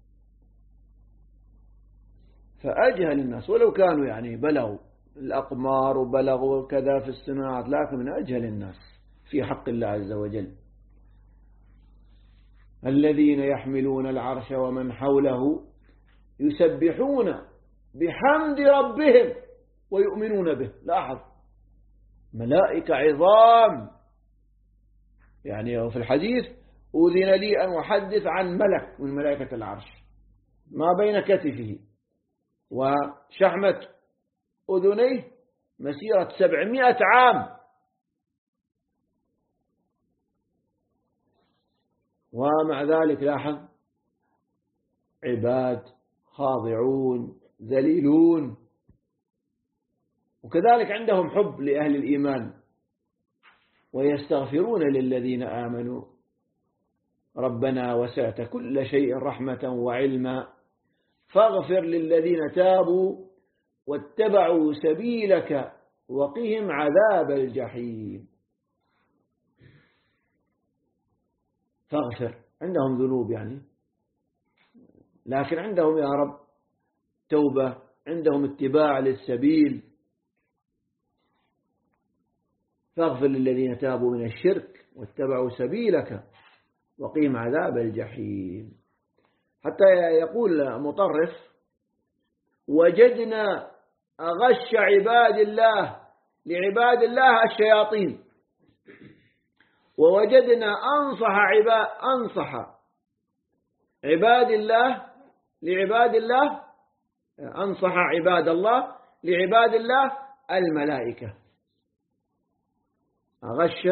فأجهل الناس ولو كانوا يعني بلغوا الأقمار وبلغوا كذا في الصناعات، لكن من أجهل الناس في حق الله عز وجل. الذين يحملون العرش ومن حوله يسبحون بحمد ربهم ويؤمنون به. لاحظ، ملائكة عظام، يعني في الحديث أذن لي أن أحدث عن ملك من ملائكة العرش ما بين كتفه وشحمة أذنيه مسيرة 700 عام، ومع ذلك لاحظ عباد خاضعون ذليلون، وكذلك عندهم حب لأهل الإيمان ويستغفرون للذين آمنوا ربنا وسعت كل شيء رحمة وعلما فاغفر للذين تابوا واتبعوا سبيلك وقهم عذاب الجحيم. فاغفر، عندهم ذنوب يعني، لكن عندهم يا رب توبة، عندهم اتباع للسبيل. فاغفر للذين تابوا من الشرك واتبعوا سبيلك وقهم عذاب الجحيم. حتى يقول مطرف: وجدنا أغش عباد الله لعباد الله الشياطين، ووجدنا أنصح عباد الله لعباد الله، أنصح عباد الله لعباد الله الملائكة. أغش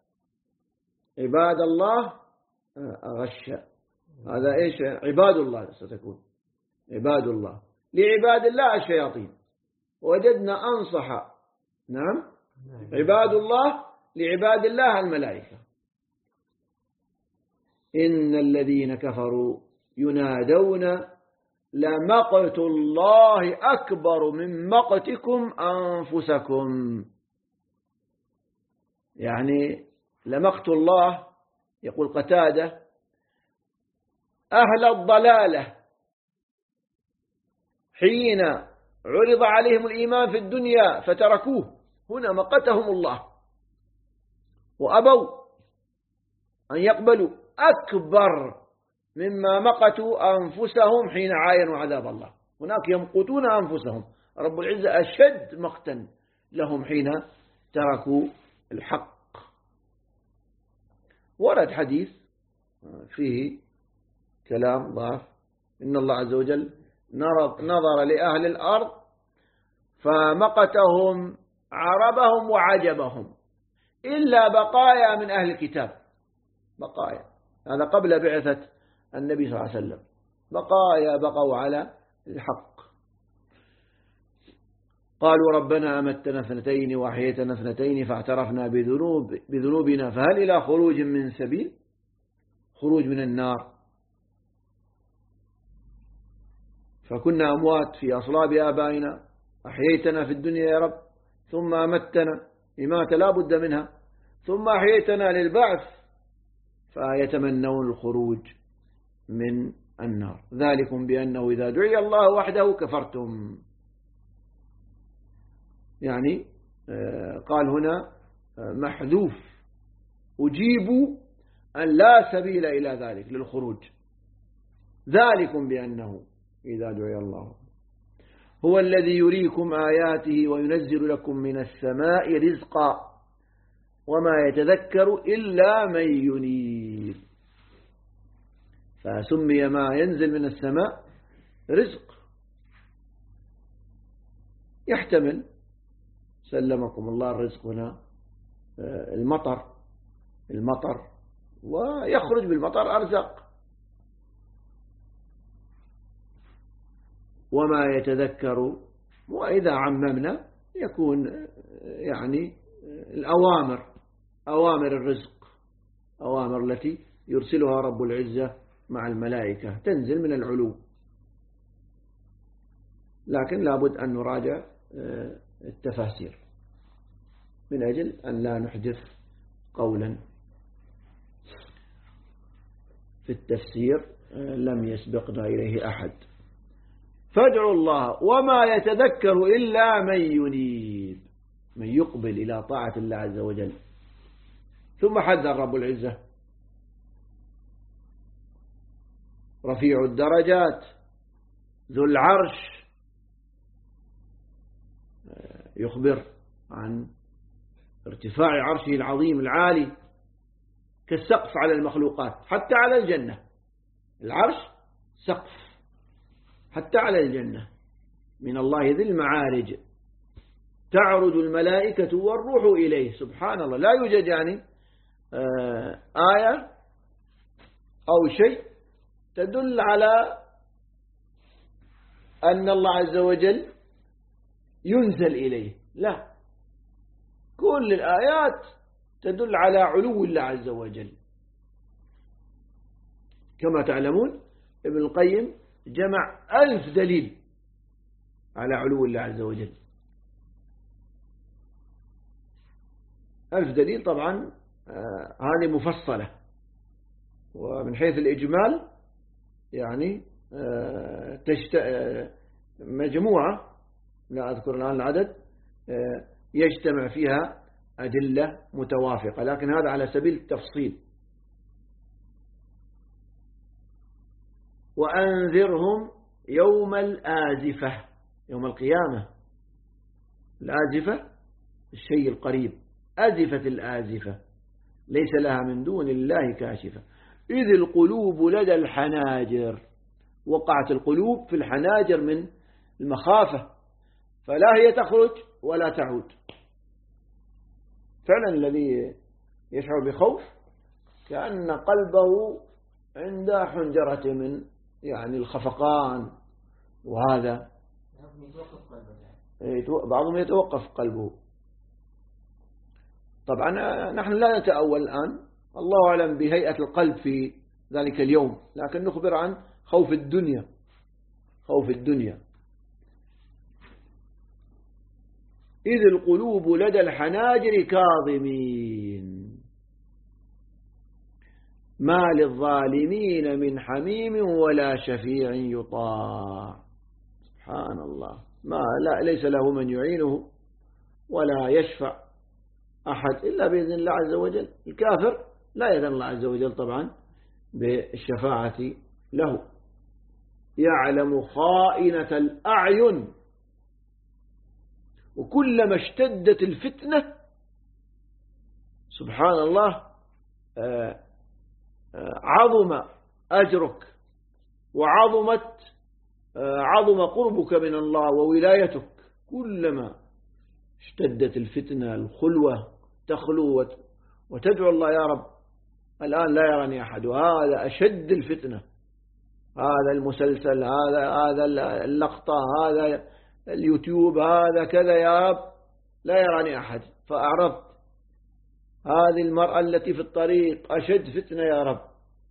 عباد الله، أغش هذا إيش؟ عباد الله ستكون عباد الله لعباد الله الشياطين، وجدنا أنصح نعم عباد الله لعباد الله الملائكة. إن الذين كفروا ينادون لمقت الله أكبر من مقتكم أنفسكم. يعني لمقت الله، يقول قتادة، أهل الضلالة حين عرض عليهم الإيمان في الدنيا فتركوه، هنا مقتهم الله وأبوا أن يقبلوا، أكبر مما مقتوا أنفسهم حين عاينوا عذاب الله. هناك يمقتون أنفسهم، رب العزة أشد مقتا لهم حين تركوا الحق. ورد حديث فيه كلام ضعف، إن الله عز وجل نظر لأهل الأرض فمقتهم عربهم وعجبهم إلا بقايا من أهل الكتاب. بقايا، هذا قبل بعثة النبي صلى الله عليه وسلم، بقايا بقوا على الحق. قالوا ربنا أمتنا اثنتين وأحييتنا اثنتين فاعترفنا بذنوبنا فهل إلى خروج من سبيل؟ خروج من النار. فكنا أموات في أصلاب آبائنا، أحييتنا في الدنيا يا رب، ثم أمتنا، إماتة لا بد منها، ثم أحييتنا للبعث، فيتمنون الخروج من النار. ذلكم بأنه إذا دعي الله وحده كفرتم. يعني قال هنا محذوف، أجيبوا أن لا سبيل إلى ذلك للخروج. ذلكم بأنه إذا دعي الله هو الذي يريكم آياته وينزل لكم من السماء رزقا وما يتذكر إلا من ينيب. فسمي ما ينزل من السماء رزق، يحتمل سلمكم الله الرزق هنا المطر، ويخرج بالمطر أرزاق. وما يتذكر، وإذا عممنا يكون يعني الأوامر، أوامر الرزق، أوامر التي يرسلها رب العزة مع الملائكة تنزل من العلو، لكن لابد أن نراجع التفاسير من أجل أن لا نحدث قولا في التفسير لم يسبقنا إليه أحد. فادعوا الله وما يتذكر إلا من ينيب، من يقبل إلى طاعة الله عز وجل. ثم حذر رب العزة رفيع الدرجات ذو العرش، يخبر عن ارتفاع عرشه العظيم العالي كالسقف على المخلوقات، حتى على الجنة. العرش سقف حتى على الجنة، من الله ذي المعارج تعرج الملائكة والروح إليه. سبحان الله، لا يوجد يعني آية أو شيء تدل على أن الله عز وجل ينزل إليه، لا، كل الآيات تدل على علو الله عز وجل. كما تعلمون ابن القيم جمع 1000 دليل على علو الله عز وجل. 1000 دليل طبعا هذه مفصلة، ومن حيث الإجمال يعني مجموعة لا أذكر الآن العدد يجتمع فيها أدلة متوافقة، لكن هذا على سبيل التفصيل. وأنذرهم يوم الآزفة، يوم القيامة. الآزفة الشيء القريب، أزفت الآزفة ليس لها من دون الله كاشفة، إذ القلوب لدى الحناجر، وقعت القلوب في الحناجر من المخافة، فلا هي تخرج ولا تعود. فعلا الذي يشعر بخوف كأن قلبه عند حنجرة من يعني الخفقان، وهذا بعضهم يتوقف قلبه. طبعا نحن لا نتأول الآن، الله أعلم بهيئة القلب في ذلك اليوم، لكن نخبر عن خوف الدنيا. خوف الدنيا، إذ القلوب لدى الحناجر كاظمين ما للظالمين من حميم ولا شفيع يطاع. سبحان الله، ليس له من يعينه ولا يشفع أحد إلا بإذن الله عز وجل. الكافر لا يأذن الله عز وجل طبعا بالشفاعة له. يعلم خائنة الأعين، وكلما اشتدت الفتنة سبحان الله عظم أجرك، عظم قربك من الله وولايتك. كلما اشتدت الفتنة الخلوة تخلو وتدعو الله يا رب الآن لا يراني أحد، وهذا أشد الفتنة، هذا المسلسل، هذا اللقطة، هذا اليوتيوب، هذا كذا يا رب لا يراني أحد، فأعرضت. هذه المرأة التي في الطريق أشد فتنة يا رب،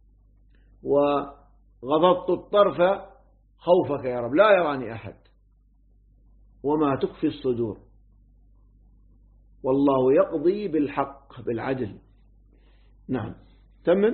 وغضضت الطرف خوفك يا رب لا يراني أحد. وما تخفي الصدور، والله يقضي بالحق بالعدل. نعم، تمن.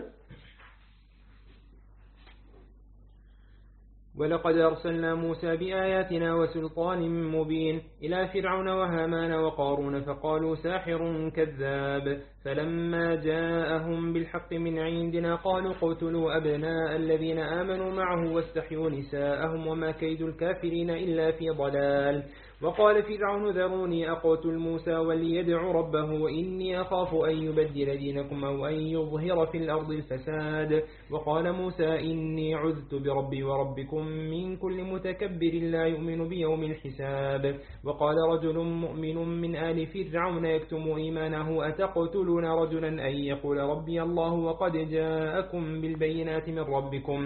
ولقد أرسلنا موسى بآياتنا وسلطان مبين إلى فرعون وهامان وقارون فقالوا ساحر كذاب، فلما جاءهم بالحق من عندنا قالوا اقتلوا أبناء الذين آمنوا معه واستحيوا نساءهم وما كيد الكافرين إلا في ضلال. وقال فرعون ذروني أقتل موسى وليدع ربه وإني أخاف أن يبدل دينكم أو أن يظهر في الأرض الفساد. وقال موسى إني عذت بربي وربكم من كل متكبر لا يؤمن بيوم الحساب. وقال رجل مؤمن من آل فرعون يكتم إيمانه أتقتلون رجلا أن يقول ربي الله وقد جاءكم بالبينات من ربكم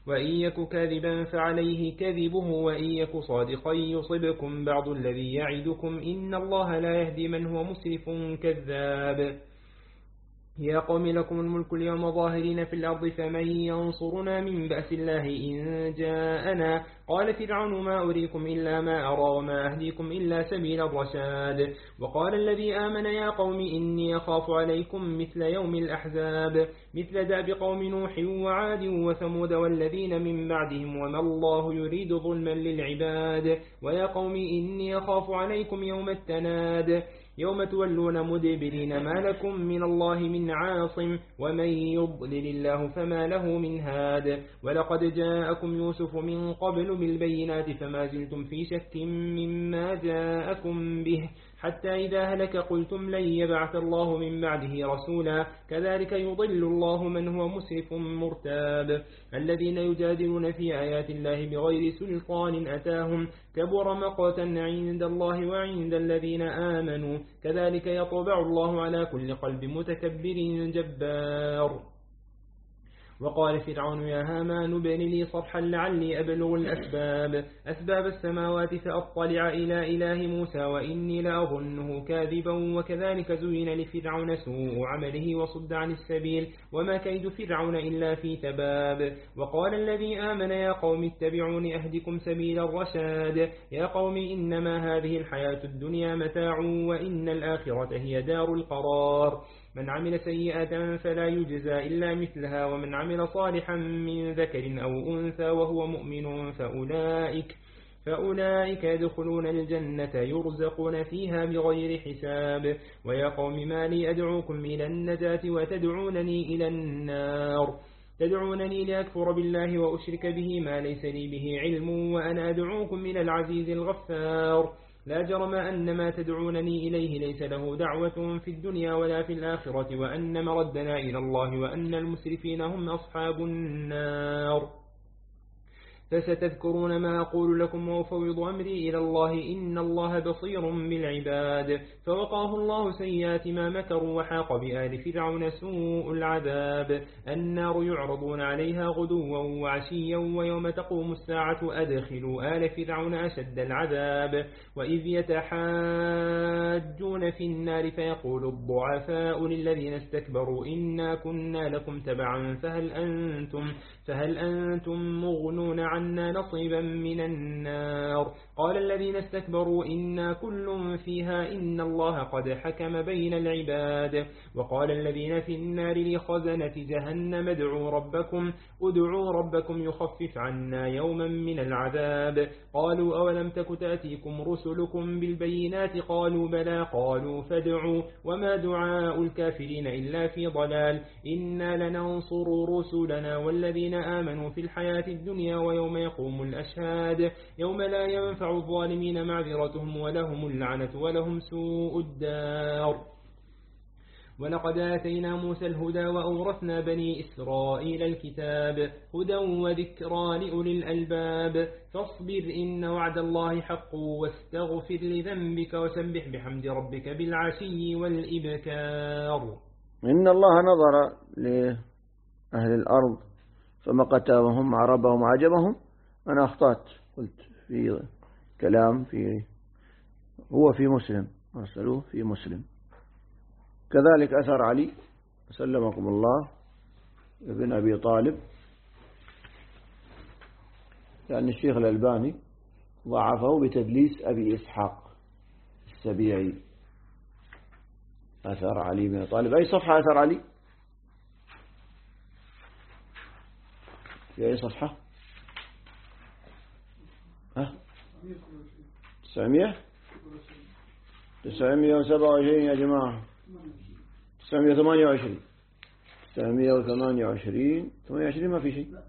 وإن يك كاذبا فعليه كذبه وإن يك صادقا يصبكم بعض الذي يعدكم إن الله لا يهدي من هو مسرف كذاب. يا قوم لكم الملك اليوم ظاهرين في الأرض فمن ينصرنا من بأس الله إن جاءنا. قال فرعون ما أريكم إلا ما أرى وما أهديكم إلا سبيل الرشاد. وقال الذي آمن يا قوم إني أخاف عليكم مثل يوم الأحزاب مثل داب قوم نوح وعاد وثمود والذين من بعدهم وما الله يريد ظلما للعباد. ويا قوم إني أخاف عليكم يوم التناد يوم تولون مدبرين ما لكم من الله من عاصم ومن يضلل الله فما له من هاد. ولقد جاءكم يوسف من قبل بالبينات فما زلتم في شك مما جاءكم به حتى إذا هلك قلتم لن يبعث الله من بعده رسولا كذلك يضل الله من هو مسرف مرتاب. الذين يجادلون في آيات الله بغير سلطان أتاهم كبر مقتا عند الله وعند الذين آمنوا كذلك يطبع الله على كل قلب متكبر جبار. وقال فرعون يا هامان ابن لي صرحا لعلي أبلغ أسباب السماوات فأطلع إلى إله موسى وإني لأظنه كاذبا. وكذلك زين لفرعون سوء عمله وصد عن السبيل وما كيد فرعون إلا في تباب. وقال الذي آمن يا قوم اتبعون أهدكم سبيل الرشاد. يا قوم إنما هذه الحياة الدنيا متاع وإن الآخرة هي دار القرار. من عمل سيئة فلا يجزى إلا مثلها ومن عمل صالحا من ذكر أو أنثى وهو مؤمن فأولئك يدخلون الجنة يرزقون فيها بغير حساب. ويا قوم ما لي أدعوكم إلى النجاة وتدعونني إلى النار تدعونني لأكفر بالله وأشرك به ما ليس لي به علم وأنا أدعوكم إلى العزيز الغفار. لا جرم أن ما تدعونني إليه ليس له دعوة في الدنيا ولا في الآخرة وأن مردنا إلى الله وأن المسرفين هم أصحاب النار. فستذكرون ما أقول لكم وأفوض أمري إلى الله إن الله بصير بالعباد. فوقاه الله سيئات ما مكروا وحاق بآل فرعون سوء العذاب. النار يعرضون عليها غدوا وعشيا ويوم تقوم الساعة أدخلوا آل فرعون أشد العذاب. وإذ يتحاجون في النار فيقول الضعفاء للذين استكبروا إنا كنا لكم تبعا فهل أنتم مغنون عنا نصيبا من النار. قال الذين استكبروا إنا كل فيها إن الله قد حكم بين العباد. وقال الذين في النار لخزنة جهنم ادعوا ربكم يخفف عنا يوما من العذاب. قالوا أولم تك تأتيكم رسلكم بالبينات قالوا بلى قالوا فادعوا وما دعاء الكافرين إلا في ضلال. إنا لننصر رسلنا والذين آمنوا في الحياة الدنيا ويوم يقوم الأشهاد يوم لا ينفع الظالمين معذرتهم ولهم اللعنة ولهم سوء الدار. ولقد آتينا موسى الهدى وأورثنا بني إسرائيل الكتاب هدى وذكرى لأولي الألباب. فاصبر إن وعد الله حق واستغفر لذنبك وسبح بحمد ربك بالعشي والإبكار. إن الله نظر لأهل الأرض فمقتهم عربهم عجبهم. أنا أخطأت قلت في كلام هو في مسلم أرسلوه في مسلم. كذلك أثر علي سلمكم الله ابن أبي طالب لأن الشيخ الألباني ضعفه بتدليس أبي إسحاق السبيعي. أثر علي بن طالب أي صفحة أثر علي في أي صفحة 927 يا جماعة 928 ما في شيء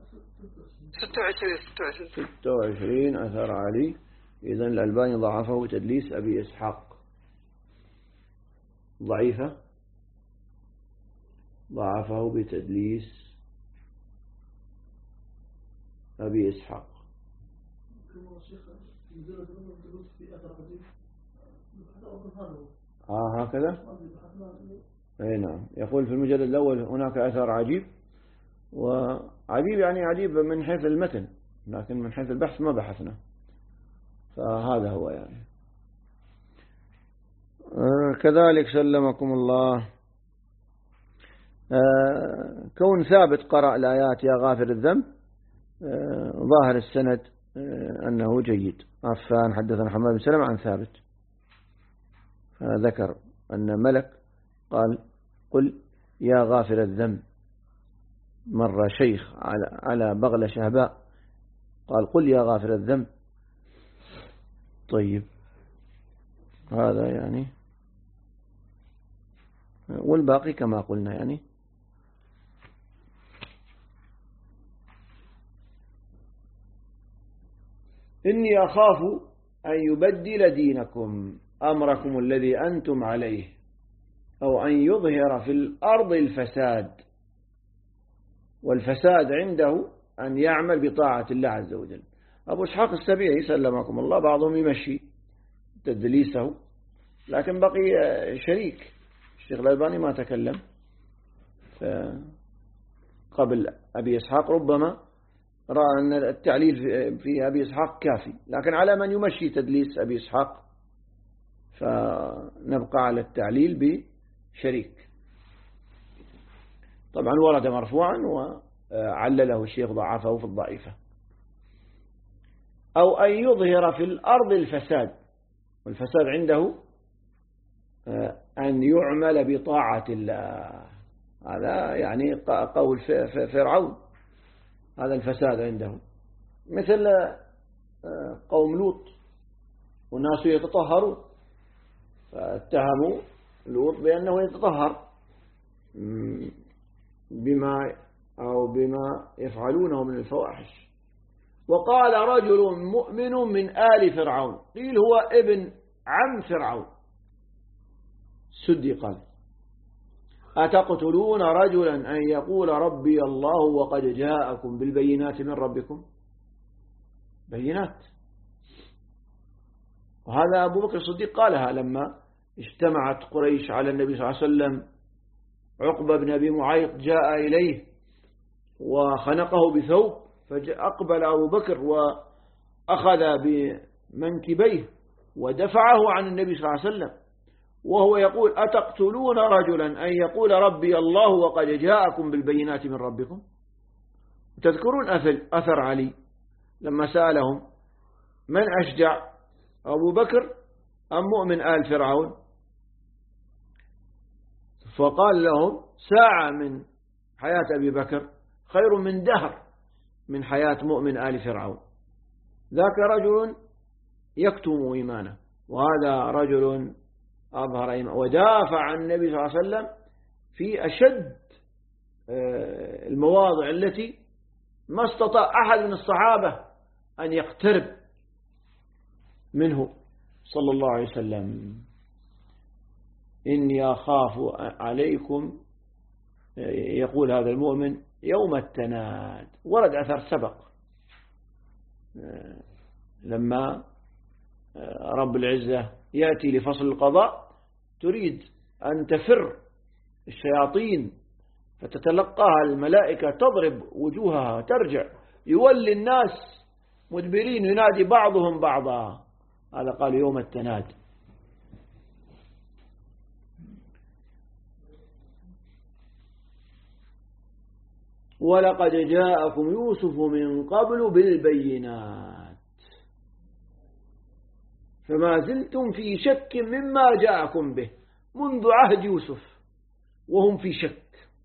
26 أثر علي. إذن الألباني ضعفه تدليس أبي إسحاق ضعيفة ضعفه بتدليس أبي إسحاق. هكذا أي نعم. يقول في المجلد الأول هناك أثر عجيب وعجيب يعني عجيب من حيث المتن، لكن من حيث البحث ما بحثنا، فهذا هو يعني. كذلك سلمكم الله كون ثابت قرأ الآيات يا غافر الذنب، ظاهر السند أنه جيد. عفان حدثنا حماد بن سلمة عن ثابت، فذكر أن ملك قال قل يا غافر الذنب. مر شيخ على بغلة شهباء قال قل يا غافر الذنب. طيب هذا يعني، والباقي كما قلنا يعني. إني أخاف أن يبدل دينكم أمركم الذي أنتم عليه أو أن يظهر في الأرض الفساد. والفساد عنده أن يعمل بطاعة الله عز وجل. أبو إسحاق السبيعي سلمكم الله بعضهم يمشي تدليسه، لكن بقي شريك. الشيخ الألباني ما تكلم قبل أبي إسحاق، ربما رأى أن التعليل في أبي إسحاق كافي، لكن على من يمشي تدليس أبي إسحاق فنبقى على التعليل بشريك. طبعا ورد مرفوعا وعلله الشيخ ضعفه في الضعيفة. أو أن يظهر في الأرض الفساد، والفساد عنده أن يعمل بطاعة الله. هذا يعني قول فرعون، هذا الفساد عنده. مثل قوم لوط، والناس يتطهرون، فاتهموا لوط بأنه يتطهر بما يفعلونه من الفواحش. وقال رجل مؤمن من آل فرعون، قيل هو ابن عم فرعون، سدي قال أتقتلون رجلا أن يقول ربي الله وقد جاءكم بالبينات من ربكم. بينات. وهذا أبو بكر الصديق قالها لما اجتمعت قريش على النبي صلى الله عليه وسلم. عقبة بن أبي معيط جاء إليه وخنقه بثوب، فأقبل أبو بكر وأخذ بمنكبيه ودفعه عن النبي صلى الله عليه وسلم وهو يقول أتقتلون رجلا أن يقول ربي الله وقد جاءكم بالبينات من ربكم. تذكرون أثر علي لما سألهم من أشجع أبو بكر أم مؤمن آل فرعون، فقال لهم ساعة من حياة أبي بكر خير من دهر من حياة مؤمن آل فرعون. ذاك رجل يكتم إيمانه، وهذا رجل أظهر إيمانه ودافع عن النبي صلى الله عليه وسلم في أشد المواضع التي ما استطاع أحد من الصحابة أن يقترب منه صلى الله عليه وسلم. إني أخاف عليكم، يقول هذا المؤمن، يوم التناد. ورد أثر سبق لما رب العزة يأتي لفصل القضاء تريد أن تفر الشياطين فتتلقاها الملائكة تضرب وجوهها ترجع، يولي الناس مدبرين ينادي بعضهم بعضا. هذا قال يوم التناد. ولقد جاءكم يوسف من قبل بالبينات فما زلتم في شك مما جاءكم به منذ عهد يوسف وهم في شك،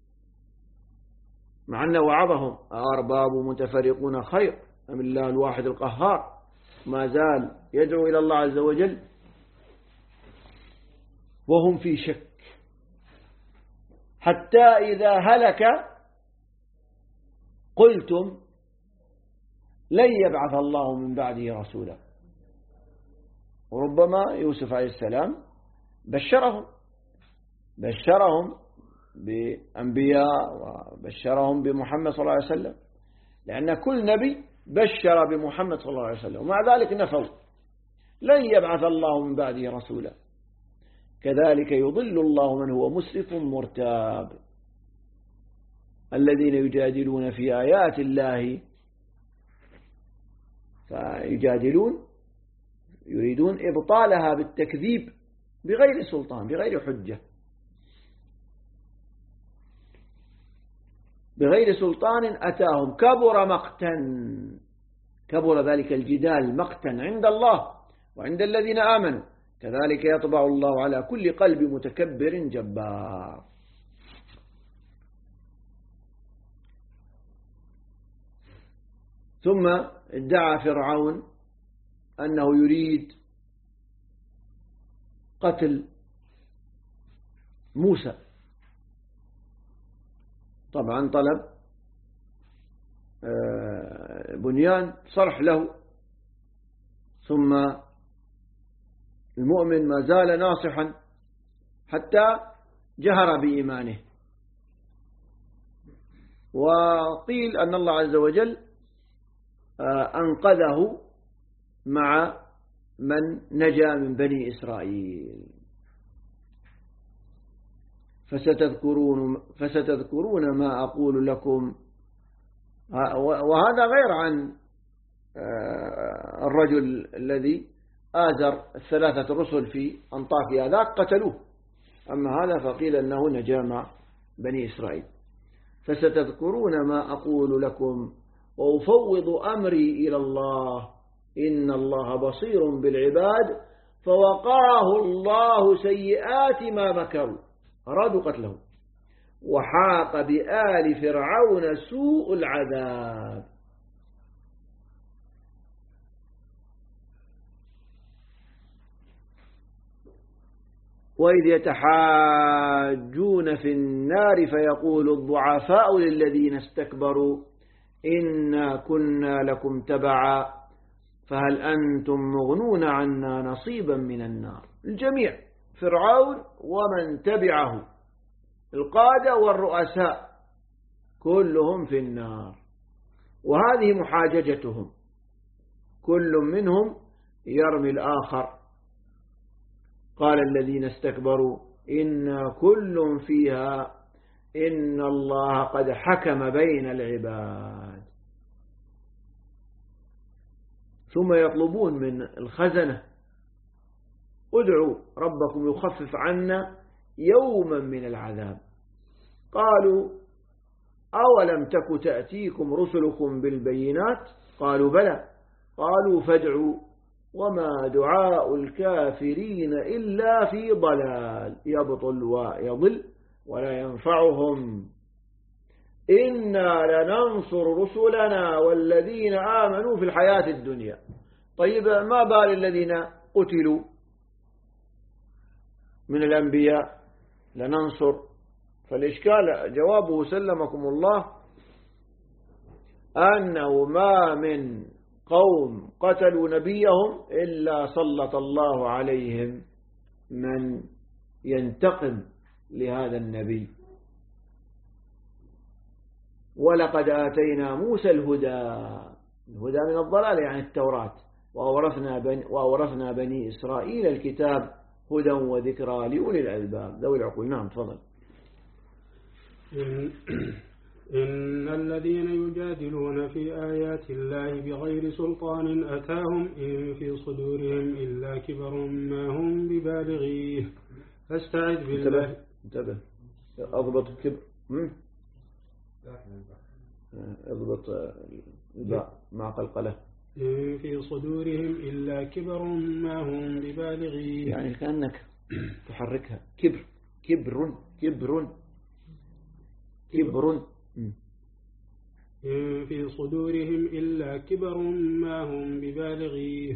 مع أنه وعظهم أرباب متفرقون خير أم الله الواحد القهار. ما زال يدعو إلى الله عز وجل وهم في شك، حتى إذا هلك قلتم لن يبعث الله من بعده رسولا. وربما يوسف عليه السلام بشرهم بأنبياء وبشرهم بمحمد صلى الله عليه وسلم، لأن كل نبي بشر بمحمد صلى الله عليه وسلم، ومع ذلك نفوا لن يبعث الله من بعده رسولا. كذلك يضل الله من هو مسرف مرتاب. الذين يجادلون في آيات الله، فيجادلون يريدون إبطالها بالتكذيب بغير سلطان، بغير حجة، بغير سلطان أتاهم. كبر مقتا، كبر ذلك الجدال مقتا عند الله وعند الذين آمنوا، كذلك يطبع الله على كل قلب متكبر جبار. ثم ادعى فرعون أنه يريد قتل موسى، طبعا طلب بنيان صرح له، ثم المؤمن ما زال ناصحا حتى جهر بإيمانه. وقيل أن الله عز وجل أنقذه مع من نجا من بني إسرائيل. فستذكرون ما أقول لكم. وهذا غير عن الرجل الذي آزر الثلاثة الرسل في أنطاكيا، ذاك قتلوه، أما هذا فقيل أنه نجا مع بني إسرائيل. فستذكرون ما أقول لكم وأفوض أمري إلى الله إن الله بصير بالعباد. فوقاه الله سيئات ما مكروا، أرادوا قتله، وحاق بآل فرعون سوء العذاب. وإذ يتحاجون في النار فيقول الضعفاء للذين استكبروا إنا كنا لكم تبعا فهل أنتم مغنون عنا نصيبا من النار. الجميع، فرعون ومن تبعه، القادة والرؤساء، كلهم في النار. وهذه محاججتهم، كل منهم يرمي الآخر. قال الذين استكبروا إنا كل فيها إن الله قد حكم بين العباد. ثم يطلبون من الخزنة ادعوا ربكم يخفف عنا يوما من العذاب. قالوا أولم تك تأتيكم رسلكم بالبينات قالوا بلى قالوا فادعوا وما دعاء الكافرين إلا في ضلال يبطل ويضل ولا ينفعهم إنا لننصر رسلنا والذين آمنوا في الحياة الدنيا. طيب ما بال الذين قتلوا من الأنبياء لننصر؟ فالإشكال جوابه سلمكم الله أنه ما من قوم قتلوا نبيهم إلا سلط الله عليهم من ينتقم لهذا النبي. ولقد آتينا موسى الهدى من الضلال يعني التوراة، وأورثنا بني إسرائيل الكتاب هدى وذكرى لأولي الألباب ذوي العقول. نعم تفضل. إن الذين يجادلون في آيات الله بغير سلطان أتاهم إن في صدورهم إلا كبر ما هم ببالغيه فاستعذ بالله. انتبه أضبط الكبر، اضبط الباء مع قلقلة. إن في صدورهم إلا كبر ما هم ببالغيه، يعني كأنك تحركها. كبر كبر كبر كبر. إن في صدورهم إلا كبر ما هم ببالغيه.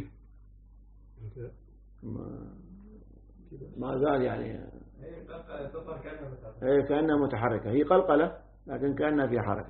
ما زال يعني هي كأنها متحركة، هي قلقلة لكن كأنها في حركة.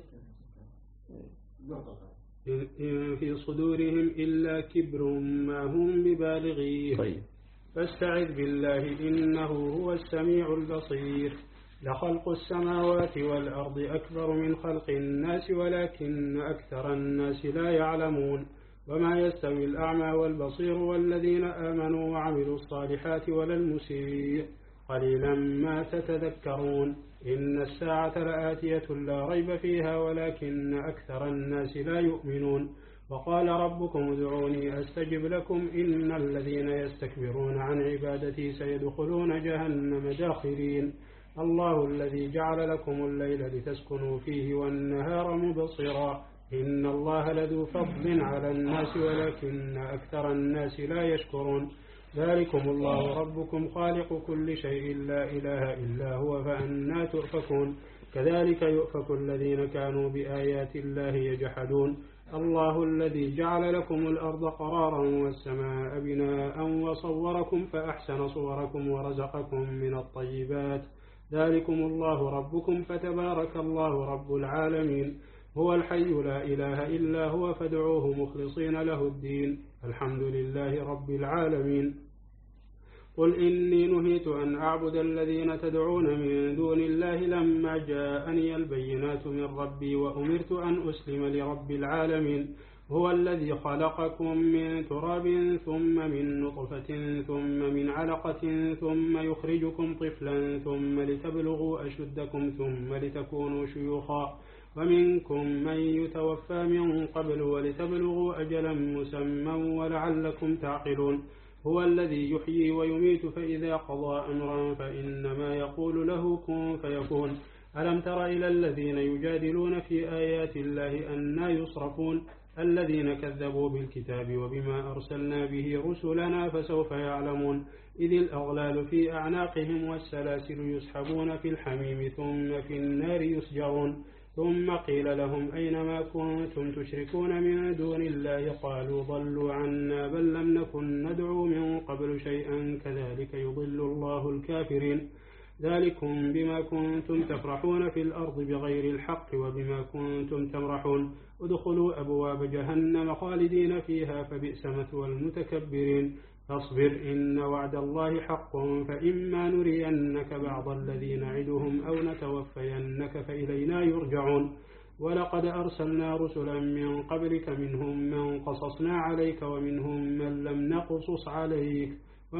إن في صدورهم إلا كبر ما هم ببالغيه. طيب. فاستعذ بالله إنه هو السميع البصير. لخلق السماوات والأرض أكبر من خلق الناس ولكن أكثر الناس لا يعلمون. وما يستوي الأعمى والبصير والذين آمنوا وعملوا الصالحات ولا المسيء. قليلا ما تتذكرون إن الساعة لآتية لا ريب فيها ولكن أكثر الناس لا يؤمنون وقال ربكم ادعوني أستجب لكم إن الذين يستكبرون عن عبادتي سيدخلون جهنم داخرين الله الذي جعل لكم الليل لتسكنوا فيه والنهار مبصرا إن الله لذو فضل على الناس ولكن أكثر الناس لا يشكرون ذلكم الله ربكم خالق كل شيء لا إله إلا هو فأنى تؤفكون كذلك يؤفك الذين كانوا بآيات الله يجحدون الله الذي جعل لكم الأرض قرارا والسماء بناء وصوركم فأحسن صوركم ورزقكم من الطيبات ذلكم الله ربكم فتبارك الله رب العالمين هو الحي لا إله إلا هو فادعوه مخلصين له الدين الحمد لله رب العالمين قل إني نهيت أن أعبد الذين تدعون من دون الله لما جاءني البينات من ربي وأمرت أن أسلم لرب العالمين هو الذي خلقكم من تراب ثم من نطفة ثم من علقة ثم يخرجكم طفلا ثم لتبلغوا أشدكم ثم لتكونوا شيوخا ومنكم من يتوفى من قبل ولتبلغوا أجلا مسمى ولعلكم تعقلون هو الذي يحيي ويميت فإذا قضى أمرا فإنما يقول له كن فيكون ألم تر إلى الذين يجادلون في آيات الله أنى يصرفون الذين كذبوا بالكتاب وبما أرسلنا به رسلنا فسوف يعلمون إذ الأغلال في أعناقهم والسلاسل يسحبون في الحميم ثم في النار يسجرون ثم قيل لهم أينما كنتم تشركون من دون الله قالوا ضلوا عنا بل لم نكن ندعو من قبل شيئا كذلك يضل الله الكافرين ذلكم بما كنتم تفرحون في الأرض بغير الحق وبما كنتم تمرحون ادخلوا أبواب جهنم خالدين فيها فبئس مثوى المتكبرين فاصبر إن وعد الله حق فإما نرينك بعض الذي نعدهم أو نتوفينك فإلينا يرجعون ولقد أرسلنا رسلا من قبلك منهم من قصصنا عليك ومنهم من لم نقصص عليك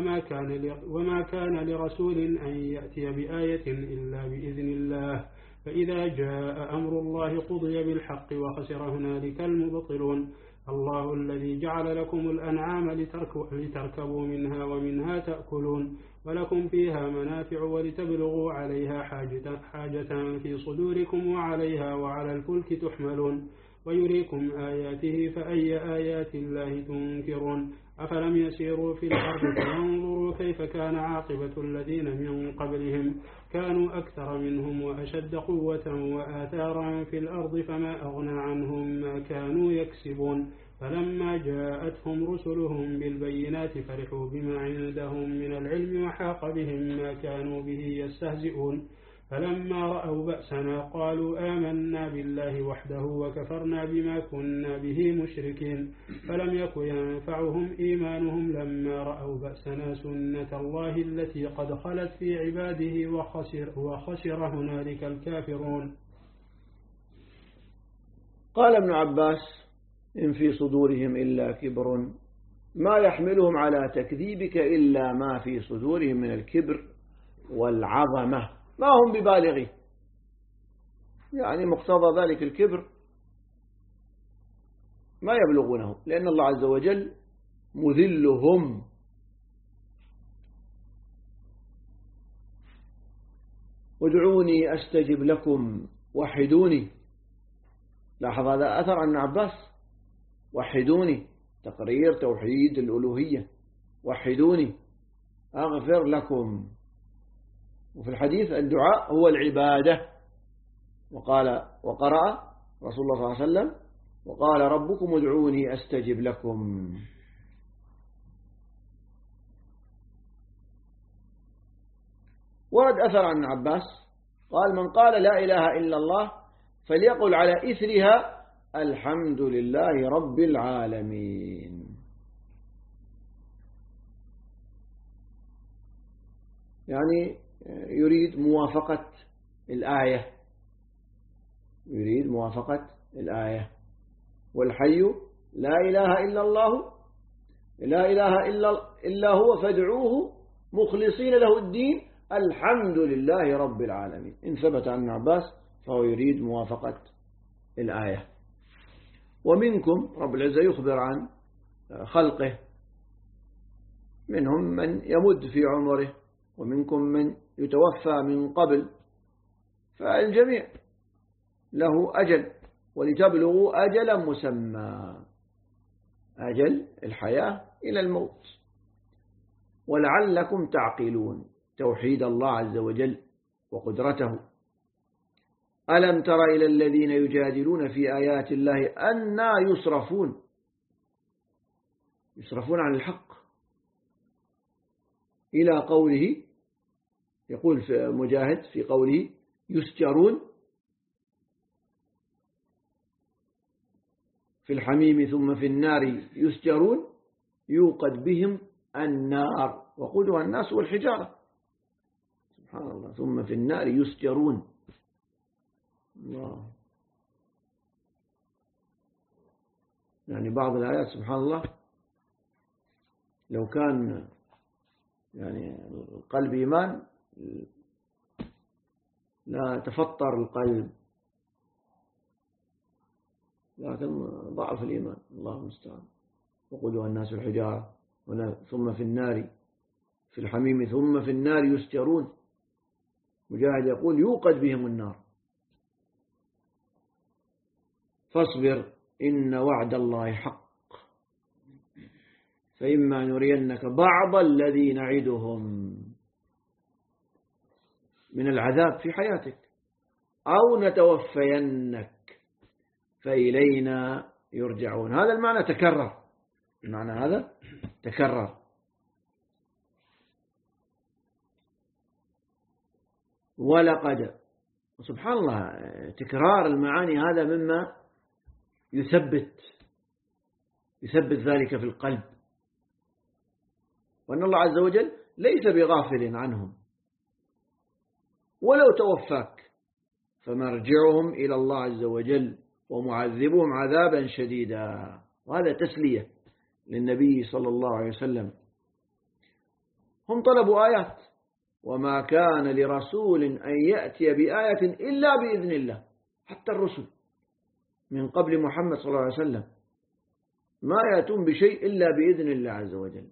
وما كان لرسول أن يأتي بآية إلا بإذن الله فإذا جاء أمر الله قضي بالحق وخسر هنالك المبطلون الله الذي جعل لكم الأنعام لتركبوا منها ومنها تأكلون ولكم فيها منافع ولتبلغوا عليها حاجة في صدوركم وعليها وعلى الفلك تحملون ويريكم آياته فأي آيات الله تنكرون أفلم يسيروا في الأرض فينظروا كيف كان عاقبة الذين من قبلهم كانوا أكثر منهم وأشد قوة وآثارا في الأرض فما أغنى عنهم ما كانوا يكسبون فلما جاءتهم رسلهم بالبينات فرحوا بما عندهم من العلم وحاق بهم ما كانوا به يستهزئون فلما رأوا بأسنا قالوا آمنا بالله وحده وكفرنا بما كنا به مشركين فلم يكن ينفعهم إيمانهم لما رأوا بأسنا سنة الله التي قد خلت في عباده وخسر هنالك الكافرون. قال ابن عباس إن في صدورهم إلا كبر ما يحملهم على تكذيبك إلا ما في صدورهم من الكبر والعظمة ما هم ببالغين، يعني مقتضى ذلك الكبر ما يبلغونه لأن الله عز وجل مذلهم. ادعوني أستجب لكم وحدوني، لاحظ هذا أثر عن عباس، وحدوني تقرير توحيد الألوهية، وحدوني أغفر لكم. وفي الحديث الدعاء هو العبادة، وقرأ رسول الله صلى الله عليه وسلم وقال ربكم ادعوني أستجب لكم. ورد أثر عن عباس قال من قال لا إله إلا الله فليقل على إثرها الحمد لله رب العالمين. يعني يريد موافقة الآية، يريد موافقة الآية. والحي لا إله إلا الله لا إله إلا هو فادعوه مخلصين له الدين الحمد لله رب العالمين. إن ثبت عن عباس فهو يريد موافقة الآية. ومنكم رب العزة يخبر عن خلقه، منهم من يمد في عمره ومنكم من يتوفى من قبل، فالجميع له أجل، ولتبلغوا أجلا مسمى، أجل الحياة إلى الموت، ولعلكم تعقلون، توحيد الله عز وجل وقدرته. ألم تر إلى الذين يجادلون في آيات الله أنى يصرفون، يصرفون عن الحق، إلى قوله، يقول في مجاهد في قوله يسجرون في الحميم ثم في النار يسجرون يوقد بهم النار وقودها الناس والحجارة. سبحان الله، ثم في النار يسجرون. الله، يعني بعض الآيات سبحان الله لو كان يعني القلب إيمان لا تفطر القلب، لكن ضعف الإيمان، الله المستعان. وقودها الناس الحجارة، ثم في النار في الحميم ثم في النار يسجرون. مجاهد يقول يوقد بهم النار. فاصبر إن وعد الله حق، فإما نرينك بعض الذي نعدهم من العذاب في حياتك أو نتوفينك فإلينا يرجعون. هذا المعنى تكرر، المعنى هذا تكرر. ولقد، سبحان الله، تكرار المعاني هذا مما يثبت ذلك في القلب، وأن الله عز وجل ليس بغافل عنهم، ولو توفاك فمرجعهم إلى الله عز وجل ومعذبهم عذابا شديدا. وهذا تسلية للنبي صلى الله عليه وسلم. هم طلبوا آيات، وما كان لرسول أن يأتي بآية إلا بإذن الله. حتى الرسل من قبل محمد صلى الله عليه وسلم ما يأتون بشيء إلا بإذن الله عز وجل.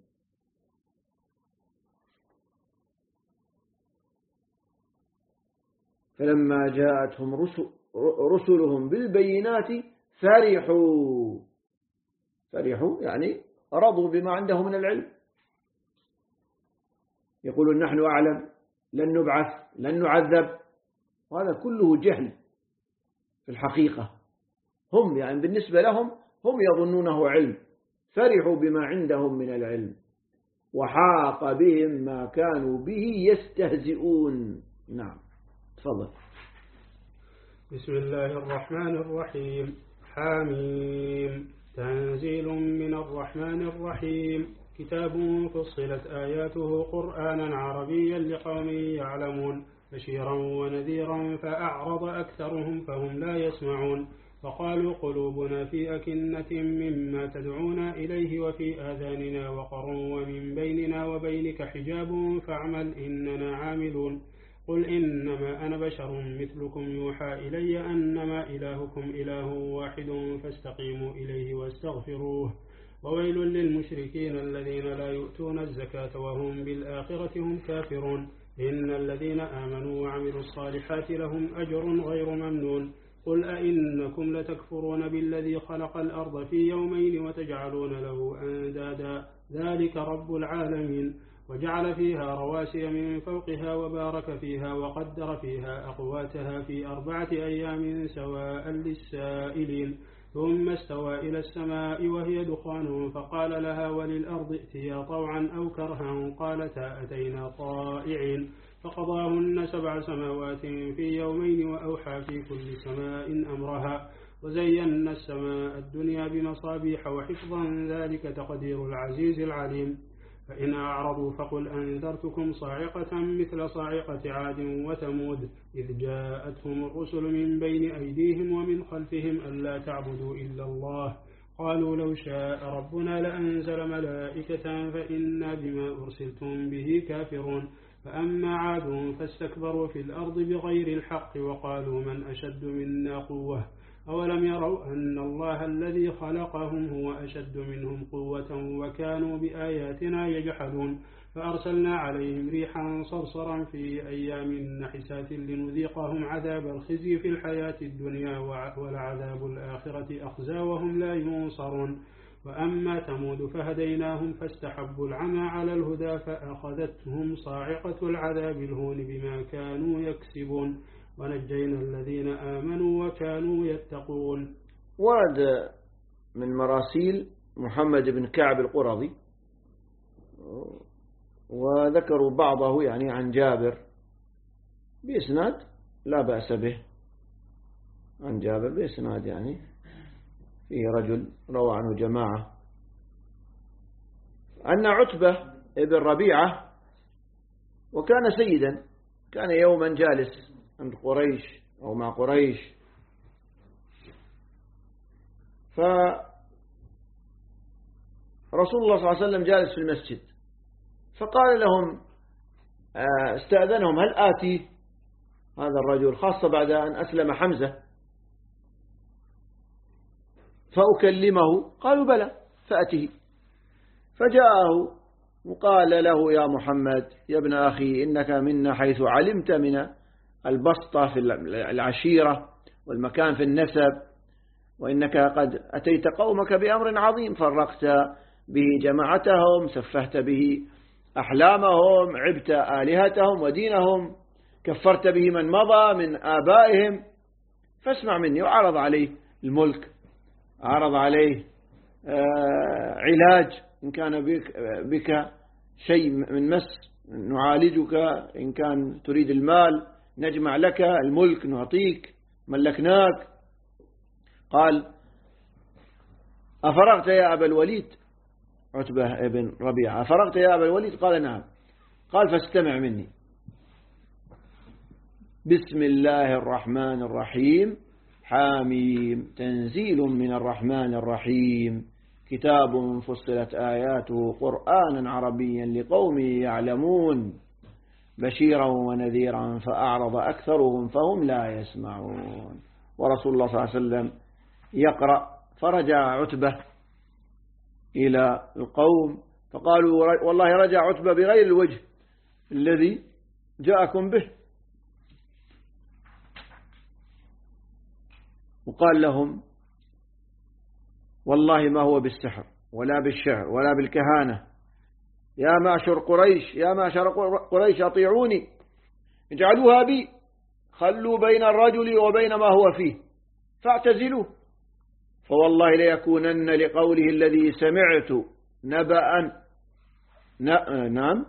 فلما جاءتهم رسلهم بالبينات فرحوا يعني رضوا بما عنده من العلم، يقولون نحن أعلم، لن نبعث، لن نعذب، وهذا كله جهل في الحقيقة. هم يعني بالنسبة لهم هم يظنونه علم، فرحوا بما عندهم من العلم، وحاق بهم ما كانوا به يستهزئون. نعم، تفضل. بسم الله الرحمن الرحيم. حاميم، تنزيل من الرحمن الرحيم. كتاب فصلت آياته قرآنا عربيا لقوم يعلمون، بشيرا ونذيرا فأعرض أكثرهم فهم لا يسمعون. فقالوا قلوبنا في أكنة مما تدعونا إليه وفي آذاننا وقر ومن بيننا وبينك حجاب فاعمل إننا عاملون. قل إنما أنا بشر مثلكم يوحى إلي أنما إلهكم إله واحد فاستقيموا إليه واستغفروه. وويل للمشركين الذين لا يؤتون الزكاة وهم بالآخرة هم كافرون. إن الذين آمنوا وعملوا الصالحات لهم أجر غير ممنون. قل أئنكم لتكفرون بالذي خلق الأرض في يومين وتجعلون له أندادا ذلك رب العالمين. وجعل فيها رواسي من فوقها وبارك فيها وقدر فيها أقواتها في 4 أيام سواء للسائلين. ثم استوى إلى السماء وهي دخان فقال لها وللأرض ائتيا طوعا أو كرها قالتا أتينا طائعين. فقضاهن 7 سماوات في يومين وأوحى في كل سماء أمرها. وزينا السماء الدنيا بمصابيح وحفظا ذلك تقدير العزيز العليم. فإن أعرضوا فقل أنذرتكم صاعقة مثل صاعقة عاد وثمود إذ جاءتهم الرسل من بين أيديهم ومن خلفهم ألا تعبدوا إلا الله. قالوا لو شاء ربنا لأنزل ملائكة فإنا بما أرسلتم به كافرون. فأما عاد فاستكبروا في الأرض بغير الحق وقالوا من أشد منا قوة أولم يروا أن الله الذي خلقهم هو أشد منهم قوة وكانوا بآياتنا يجحدون فأرسلنا عليهم ريحا صرصرا في أيام نحسات لنذيقهم عذاب الخزي في الحياة الدنيا ولعذاب الآخرة أخزى وهم لا ينصرون وأما ثمود فهديناهم فاستحبوا العمى على الهدى فأخذتهم صاعقة العذاب الهون بما كانوا يكسبون ونجينا الذين آمنوا وكانوا يتقون. ورد من مراسيل محمد بن كعب القرظي وذكروا بعضه يعني عن جابر بإسناد لا بأس به، عن جابر بإسناد يعني فيه رجل روى عنه جماعة أن عتبة ابن ربيعة وكان سيدا، كان يوما جالس عند قريش أو مع قريش، فرسول الله صلى الله عليه وسلم جالس في المسجد فقال لهم استأذنهم هل آتي هذا الرجل، خاصة بعد أن أسلم حمزة، فأكلمه؟ قالوا بلى فأته. فجاءه وقال له يا محمد يا ابن أخي إنك منا حيث علمت من البسطة في العشيرة والمكان في النسب، وإنك قد أتيت قومك بأمر عظيم، فرقت به جماعتهم، سفهت به أحلامهم، عبت آلهتهم ودينهم، كفرت به من مضى من آبائهم، فاسمع مني. وعرض عليه الملك، عرض عليه علاج إن كان بك شيء من مس نعالجك، إن كان تريد المال نجمع لك الملك نعطيك، ملكناك. قال أفرغت يا أبا الوليد، عتبة ابن ربيعة، أفرغت يا أبا الوليد؟ قال نعم. قال فاستمع مني. بسم الله الرحمن الرحيم، حاميم، تنزيل من الرحمن الرحيم، كتاب فصلت آياته قرآنا عربيا لقوم يعلمون، بشيرا ونذيرا فأعرض أكثرهم فهم لا يسمعون. ورسول الله صلى الله عليه وسلم يقرأ، فرجع عتبة إلى القوم فقالوا والله رجع عتبة بغير الوجه الذي جاءكم به، وقال لهم والله ما هو بالسحر ولا بالشعر ولا بالكهانة، يا معشر قريش، يا معشر قريش أطيعوني، اجعلوها بي، خلوا بين الرجل وبين ما هو فيه فاعتزلوه، فوالله ليكونن لقوله الذي سمعت نبأ نعم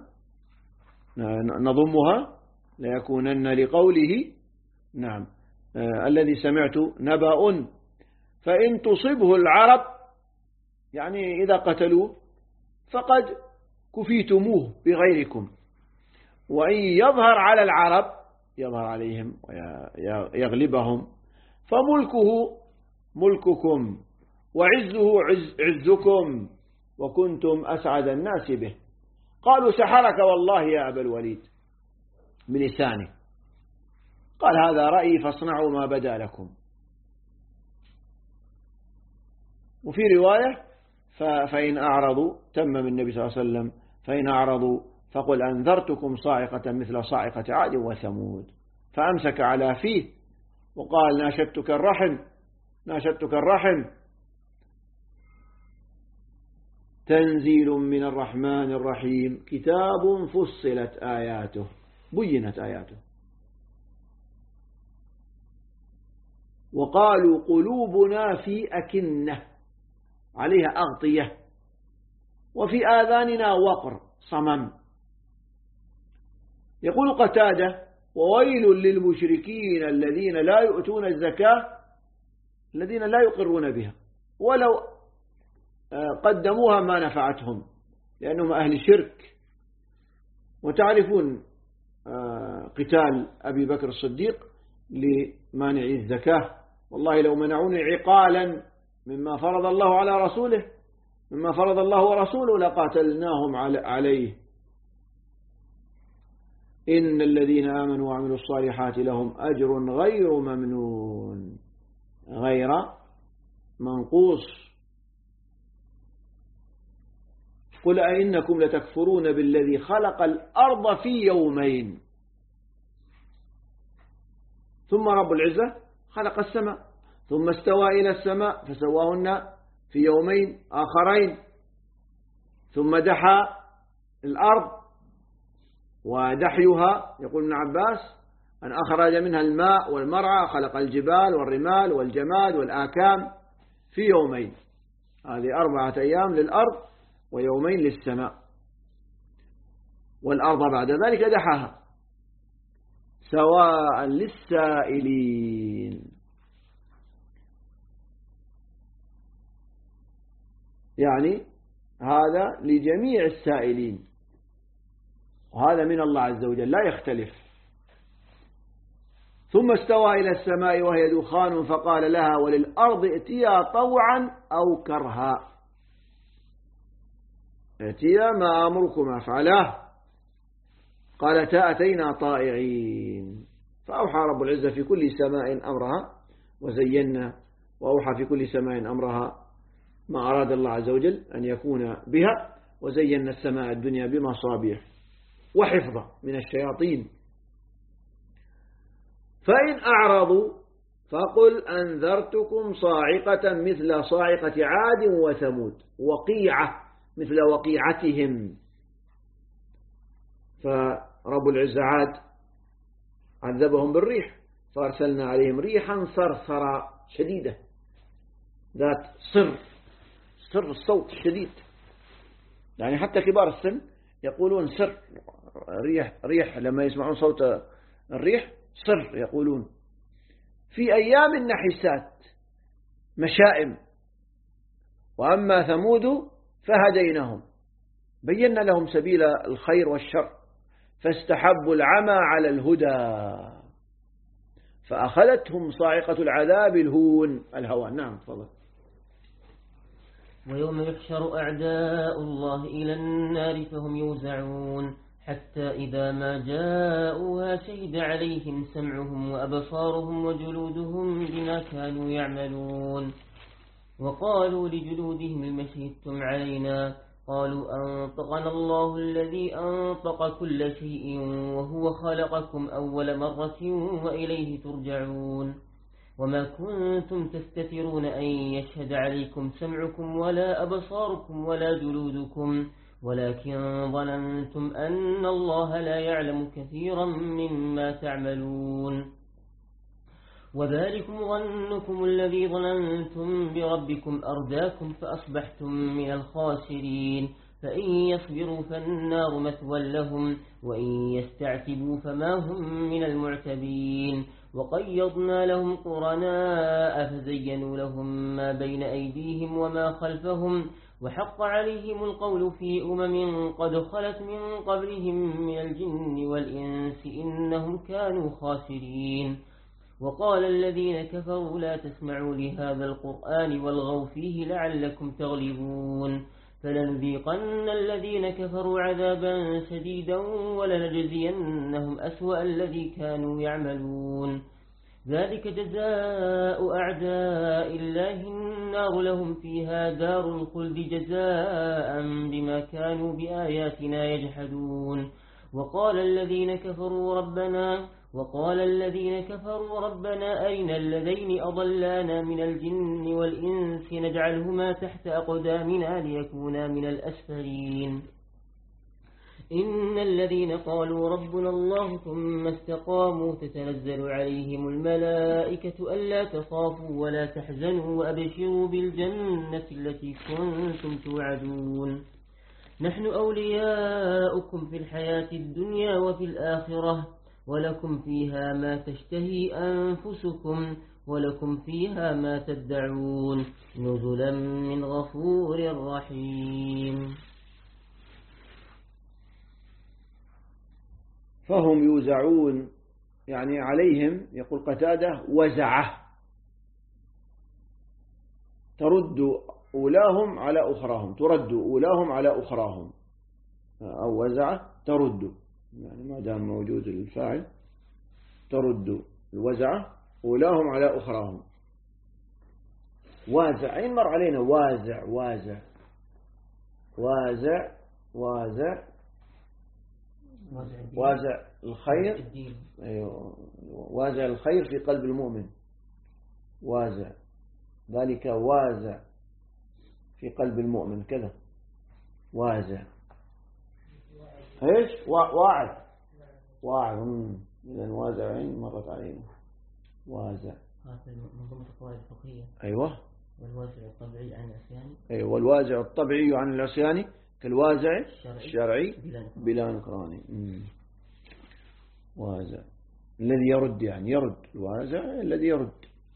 نضمها، ليكونن لقوله نعم الذي سمعت نبأ، فإن تصبه العرب يعني إذا قتلوه فقد كفيتموه بغيركم، وإن يظهر على العرب يظهر عليهم ويغلبهم فملكه ملككم وعزه عزكم وكنتم أسعد الناس به. قالوا سحرك والله يا أبا الوليد بلسانه. قال هذا رأيي فاصنعوا ما بدا لكم. وفي رواية فإن أعرضوا، تمم النبي صلى الله عليه وسلم فإن أعرضوا فقل أنذرتكم صاعقة مثل صاعقة عاد وثمود، فأمسك على فيه وقال ناشدتك الرحم ناشدتك الرحم. تنزيل من الرحمن الرحيم، كتاب فصلت آياته، بينت آياته. وقالوا قلوبنا في أكنة، عليها أغطية، وفي آذاننا وقر صمم. يقول قتادة وويل للمشركين الذين لا يؤتون الزكاة، الذين لا يقرون بها ولو قدموها ما نفعتهم لأنهم أهل شرك. وتعرفون قتال أبي بكر الصديق لمانع الزكاة، والله لو منعوني عقالا مما فرض الله على رسوله مما فرض الله ورسوله لقاتلناهم عليه. إن الذين آمنوا وعملوا الصالحات لهم أجر غير ممنون، غير منقوص. قل أئنكم لتكفرون بالذي خلق الأرض في يومين ثم رب العزة خلق السماء ثم استوى إلى السماء فسواهن في يومين آخرين ثم دحى الأرض، ودحيها يقول ابن عباس أن أخرج منها الماء والمرعى، خلق الجبال والرمال والجماد والآكام في يومين. هذه 4 أيام للأرض ويومين للسماء، والأرض بعد ذلك دحاها سواء للسائلين، يعني هذا لجميع السائلين، وهذا من الله عز وجل لا يختلف. ثم استوى إلى السماء وهي دخان فقال لها وللأرض ائتيا طوعا أو كرها، ائتيا ما أمركما فعلاه، قالتا أتينا طائعين. فأوحى رب العزة في كل سماء أمرها وزينا، وأوحى في كل سماء أمرها ما أراد الله عز وجل أن يكون بها، وزينا السماء الدنيا بمصابيح وحفظا من الشياطين. فإن أعرضوا فقل أنذرتكم صاعقة مثل صاعقة عاد وثمود، وقيعة مثل وقيعتهم. فرب العزة عاد عذبهم بالريح فأرسلنا عليهم ريحا صرصرا شديدة ذات صر الصوت الشديد، يعني حتى كبار السن يقولون صر، ريح لما يسمعون صوت الريح صر يقولون. في أيام نحسات مشائم. وأما ثمود فهديناهم بينا لهم سبيل الخير والشر فاستحبوا العمى على الهدى فأخذتهم صاعقة العذاب الهوان. نعم تفضل. ويوم يحشر أعداء الله إلى النار فهم يوزعون حتى إذا ما جاءوها شهد عليهم سمعهم وأبصارهم وجلودهم بما كانوا يعملون. وقالوا لجلودهم لم شهدتم علينا قالوا أنطقنا الله الذي أنطق كل شيء وهو خلقكم أول مرة وإليه ترجعون. وما كنتم تستترون أن يشهد عليكم سمعكم ولا أبصاركم ولا جلودكم ولكن ظننتم أن الله لا يعلم كثيرا مما تعملون. وذلكم ظنكم الذي ظننتم بربكم أرداكم فأصبحتم من الخاسرين. فإن يصبروا فالنار مثوى لهم وإن يستعتبوا فما هم من المعتبين. وقيضنا لهم قرناء فزينوا لهم ما بين أيديهم وما خلفهم وحق عليهم القول في قد خلت من قبلهم من الجن والإنس إنهم كانوا خاسرين. وقال الذين كفروا لا تسمعوا لهذا القرآن والغوا فيه لعلكم تغلبون. فلنذيقن الذين كفروا عذابا شديدا ولنجزينهم أسوأ الذي كانوا يعملون. ذلك جزاء أعداء الله النار لهم فيها دار الخلد جزاء بما كانوا بآياتنا يجحدون. وقال الذين كفروا ربنا أين الذين أضلانا من الجن والإنس نجعلهما تحت أقدامنا ليكونا من الأسفلين. إن الذين قالوا ربنا الله ثم استقاموا تتنزل عليهم الملائكة ألا تخافوا ولا تحزنوا وأبشروا بالجنة التي كنتم توعدون. نحن أولياؤكم في الحياة الدنيا وفي الآخرة ولكم فيها ما تشتهي أنفسكم ولكم فيها ما تدعون نزلا من غفور رحيم. فهم يوزعون يعني عليهم، يقول قتادة وزعه، ترد أولاهم على أخراهم، ترد أولاهم على أخراهم، أو وزعه ترد يعني ما دام موجود الفاعل ترد الوزعة أولاهم على أخراهم. وازع، أين مر علينا وازع وازع وازع وازع وازع الخير. أيوه، وازع الخير في قلب المؤمن، وازع ذلك وازع في قلب المؤمن كذا، وازع ايش واعد إذن وازعين مرت علينا وازع. هذا منظومة القواعد الفقهية. أيوة. والوازع الطبيعي عن العصيان. أيوة، والوازع الطبيعي عن العصيان كالوازع الشرعي بلا نكران. وازع الذي يرد، يعني يرد، الوازع الذي يرد.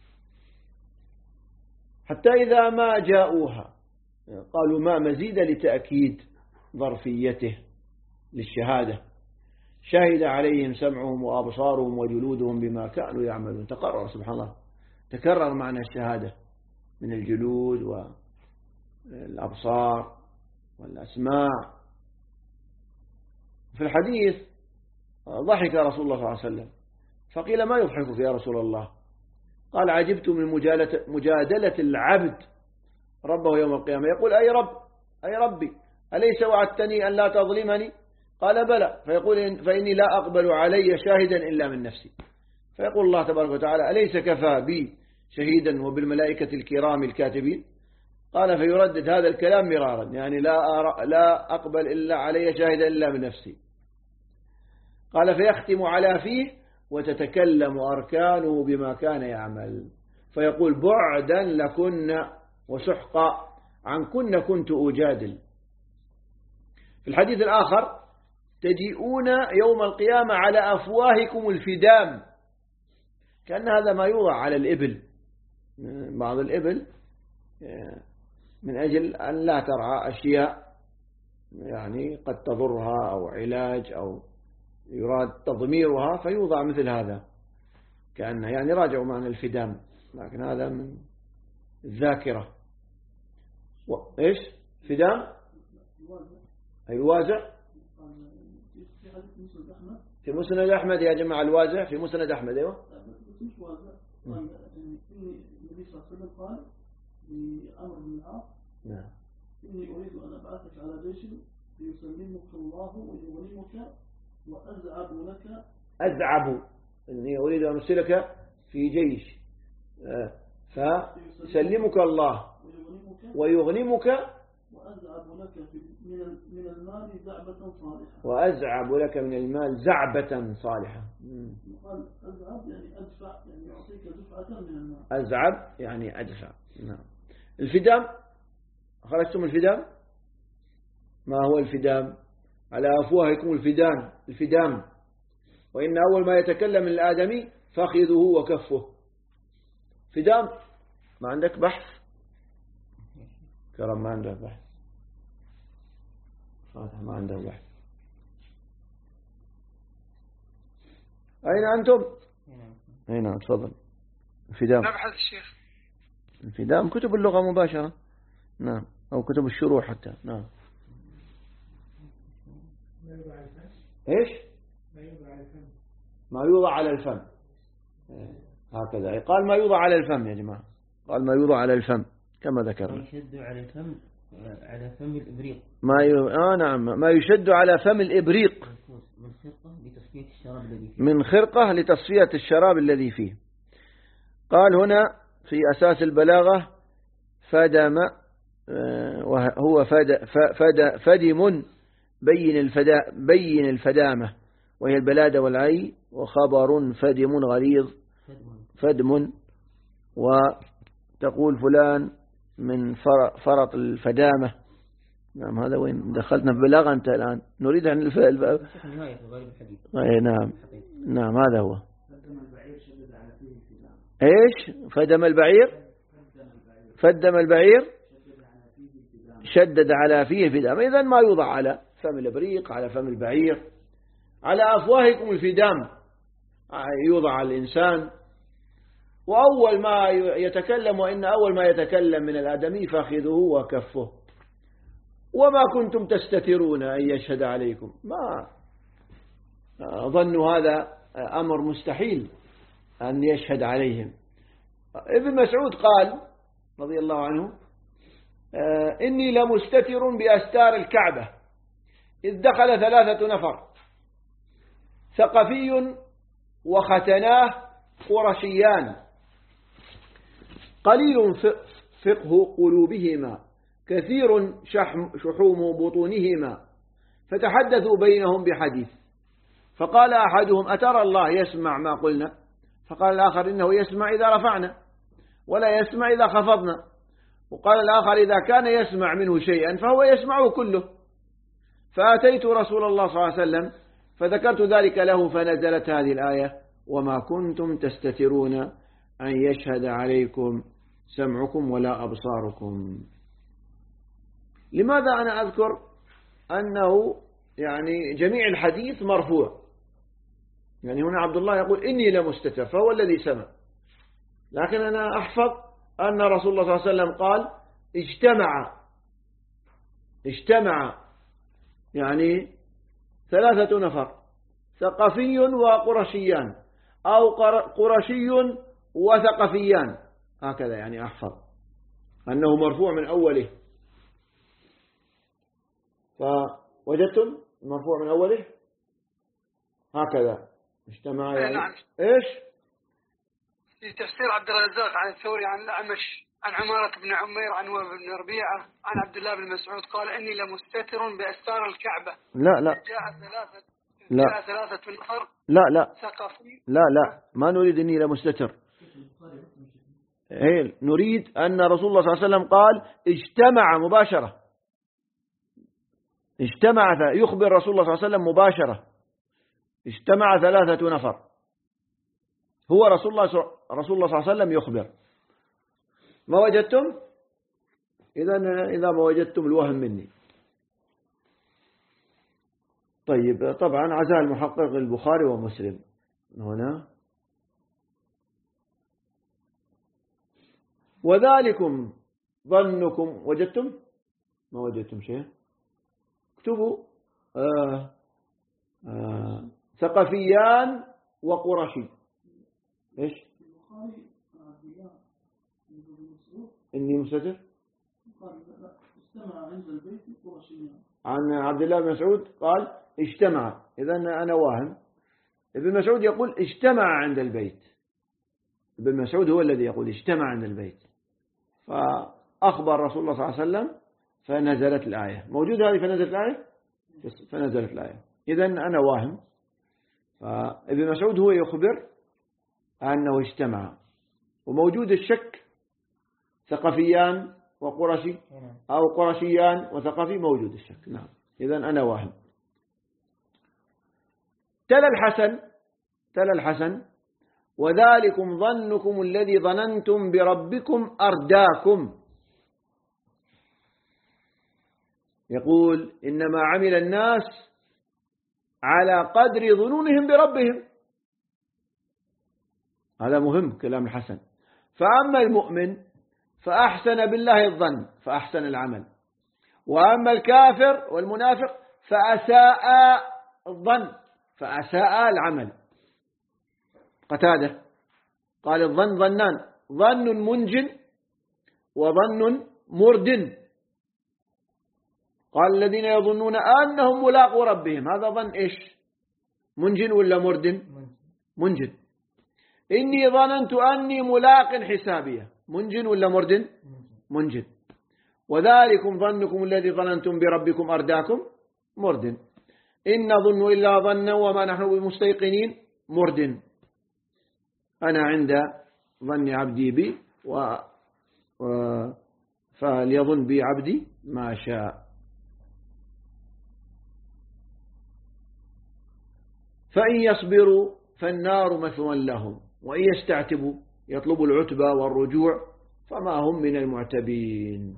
حتى إذا ما جاءوها، قالوا ما مزيد لتأكيد ظرفيته للشهادة، شهد عليهم سمعهم وأبصارهم وجلودهم بما كانوا يعملون. تقرر سبحان الله، تكرر معنى الشهادة من الجلود والأبصار والأسماع. في الحديث ضحك رسول الله صلى الله عليه وسلم فقيل ما يضحكك يا رسول الله؟ قال عجبت من مجادلة العبد ربه يوم القيامة، يقول أي ربي أليس وعدتني أن لا تظلمني؟ قال بلى. فيقول فإني لا أقبل علي شاهدا إلا من نفسي. فيقول الله تبارك وتعالى أليس كفى بي شهيدا وبالملائكة الكرام الكاتبين؟ قال فيردد هذا الكلام مرارا، يعني لا أقبل إلا علي شاهدا إلا من نفسي. قال فيختم على فيه وتتكلم أركانه بما كان يعمل، فيقول بعدا لكن وسحقا عنكن كنت أجادل. في الحديث الآخر تجيئون يوم القيامة على أفواهكم الفدام، كأن هذا ما يوضع على الإبل، بعض الإبل من أجل أن لا ترعى أشياء يعني قد تضرها أو علاج أو يراد تضميرها، فيوضع مثل هذا كأنه يعني راجعوا معنى الفدام، لكن هذا من الذاكرة. إيش فدام؟ أي الوازع في مسند أحمد يا جماعة، الوازع في مسند أحمد. أيوة النبي صلى الله عليه وسلم قال لعمرو بن العاص نعم إني أريد أن أبعثك على جيش ليسلمك الله ويغنمك وأزعب لك. أزعب، إني أريد أن أرسلك في جيش فيسلمك الله ويغنمك وأزعب لك من المال زعبة صالحة. وأزعب لك من المال زعبة صالحة. قال أزعب يعني أدفع، يعني يعطيك دفعة من المال. أزعب يعني أدفع. نعم. الفدام، خرجتم الفدام؟ ما هو الفدام؟ على أفواهكم الفدام. وإن أول ما يتكلم الآدمي فخذه وكفه. فدام. ما عندك بحث؟ كرم ما عنده بحث. فاتح ما عنده بحث. أين أنتم؟ أين تفضل. الفدام. نبحث الشيخ. الفدام كتب اللغة مباشرة. نعم، أو كتب الشروح حتى. نعم. إيش؟ ما يوضع على الفم. هكذا قال ما يوضع على الفم يا جماعة، قال ما يوضع على الفم كما ذكرنا. يشد على الفم، على فم الإبريق. نعم، ما يشد على فم الإبريق من خرقة لتصفية الشراب الذي فيه. قال هنا في أساس البلاغة فدم، وهو فدم بين الفدامة وهي البلادة والعي، وخبر فدم غليظ فدم، وتقول فلان من فرط الفدامة. نعم، هذا وين دخلتنا في بلاغة أنت الآن، نريد عن نعم هذا هو. إيش فدم البعير شدد على فيه الفدام. إذن ما يوضع على فم الإبريق، على فم البعير. على أفواهكم الفدام يوضع على الإنسان. وأول ما يتكلم، وإن أول ما يتكلم من الآدمي فخذه وكفه. وما كنتم تستترون أن يشهد عليكم، ظنوا هذا أمر مستحيل أن يشهد عليهم. ابن مسعود قال رضي الله عنه إني لمستتر بأستار الكعبة إذ دخل 3 نفر ثقفي وختناه قرشيان قليل فقه قلوبهما كثير شحوم بطونهما فتحدثوا بينهم بحديث فقال أحدهم أترى الله يسمع ما قلنا؟ فقال الآخر إنه يسمع إذا رفعنا ولا يسمع إذا خفضنا. وقال الآخر إذا كان يسمع منه شيئا فهو يسمعه كله. فأتيت رسول الله صلى الله عليه وسلم فذكرت ذلك له فنزلت هذه الآية وما كنتم تستترون أن يشهد عليكم سمعكم ولا أبصاركم. لماذا أنا أذكر أنه يعني جميع الحديث مرفوع؟ يعني هنا عبد الله يقول إني لمستتر فهو الذي سمع، لكن أنا أحفظ أن رسول الله صلى الله عليه وسلم قال اجتمع يعني 3 نفر ثقفي وقرشيان أو قرشي وثقفيان، هكذا يعني أحفظ أنه مرفوع من أوله. فوجدتم مرفوع من أوله هكذا اجتمع يعني نعم. إيش في تفسير عبد الرزاق عن الثوري عن الأعمش عن عمارة بن عمير عن وهب بن ربيعة عن عبد الله بن مسعود قال إني لمستتر بأستار الكعبة. لا جاء 3 نفر لا ثقفي. لا ما نريد إني لمستتر، نريد أن رسول الله صلى الله عليه وسلم قال اجتمع مباشرة، اجتمع يخبر رسول الله صلى الله عليه وسلم مباشرة اجتمع 3 نفر، هو رسول الله صلى الله عليه وسلم يخبر. ما وجدتم؟ إذا ما وجدتم الوهم مني. طيب طبعا عزاه المحقق البخاري ومسلم هنا. وذلكم ظنكم وجدتم؟ ما وجدتم شيء؟ اكتبوا ثقفيان وقرشي. ايش؟ إني مستتر عن عبد الله بن مسعود قال اجتمع، إذا أنا واهم. ابن مسعود يقول اجتمع عند البيت، ابن مسعود هو الذي يقول اجتمع عند البيت، فأخبر رسول الله صلى الله عليه وسلم فنزلت الآية. موجود هذه فنزلت الآية. إذا أنا واهم. فابن مسعود هو يخبر أنه اجتمع، وموجود الشك ثقفيان وقرشي أو قرشيان وثقفي، موجود الشك. نعم، إذا أنا واهم. تلا الحسن وذلكم ظنكم الذي ظننتم بربكم أرداكم. يقول إنما عمل الناس على قدر ظنونهم بربهم. هذا مهم كلام الحسن. فأما المؤمن فأحسن بالله الظن فأحسن العمل، وأما الكافر والمنافق فأساء الظن فأساء العمل. قتادة قال الظن ظنان، ظن منج وظن مرد. قال الذين يظنون أنهم ملاقوا ربهم، هذا ظن إيش؟ منج ولا مرد؟ منج. إني ظننت أني ملاق حسابية، منج ولا مرد؟ منج. وذلكم ظنكم الذي ظننتم بربكم أرداكم، مرد. إن نظن إلا ظنا وما نحن بمستيقنين، مرد. أنا عند ظن عبدي بي فليظن بي عبدي ما شاء. فإن يصبروا فالنار مثوى لهم، وإن يستعتبوا يطلبوا العتبة والرجوع فما هم من المعتبين.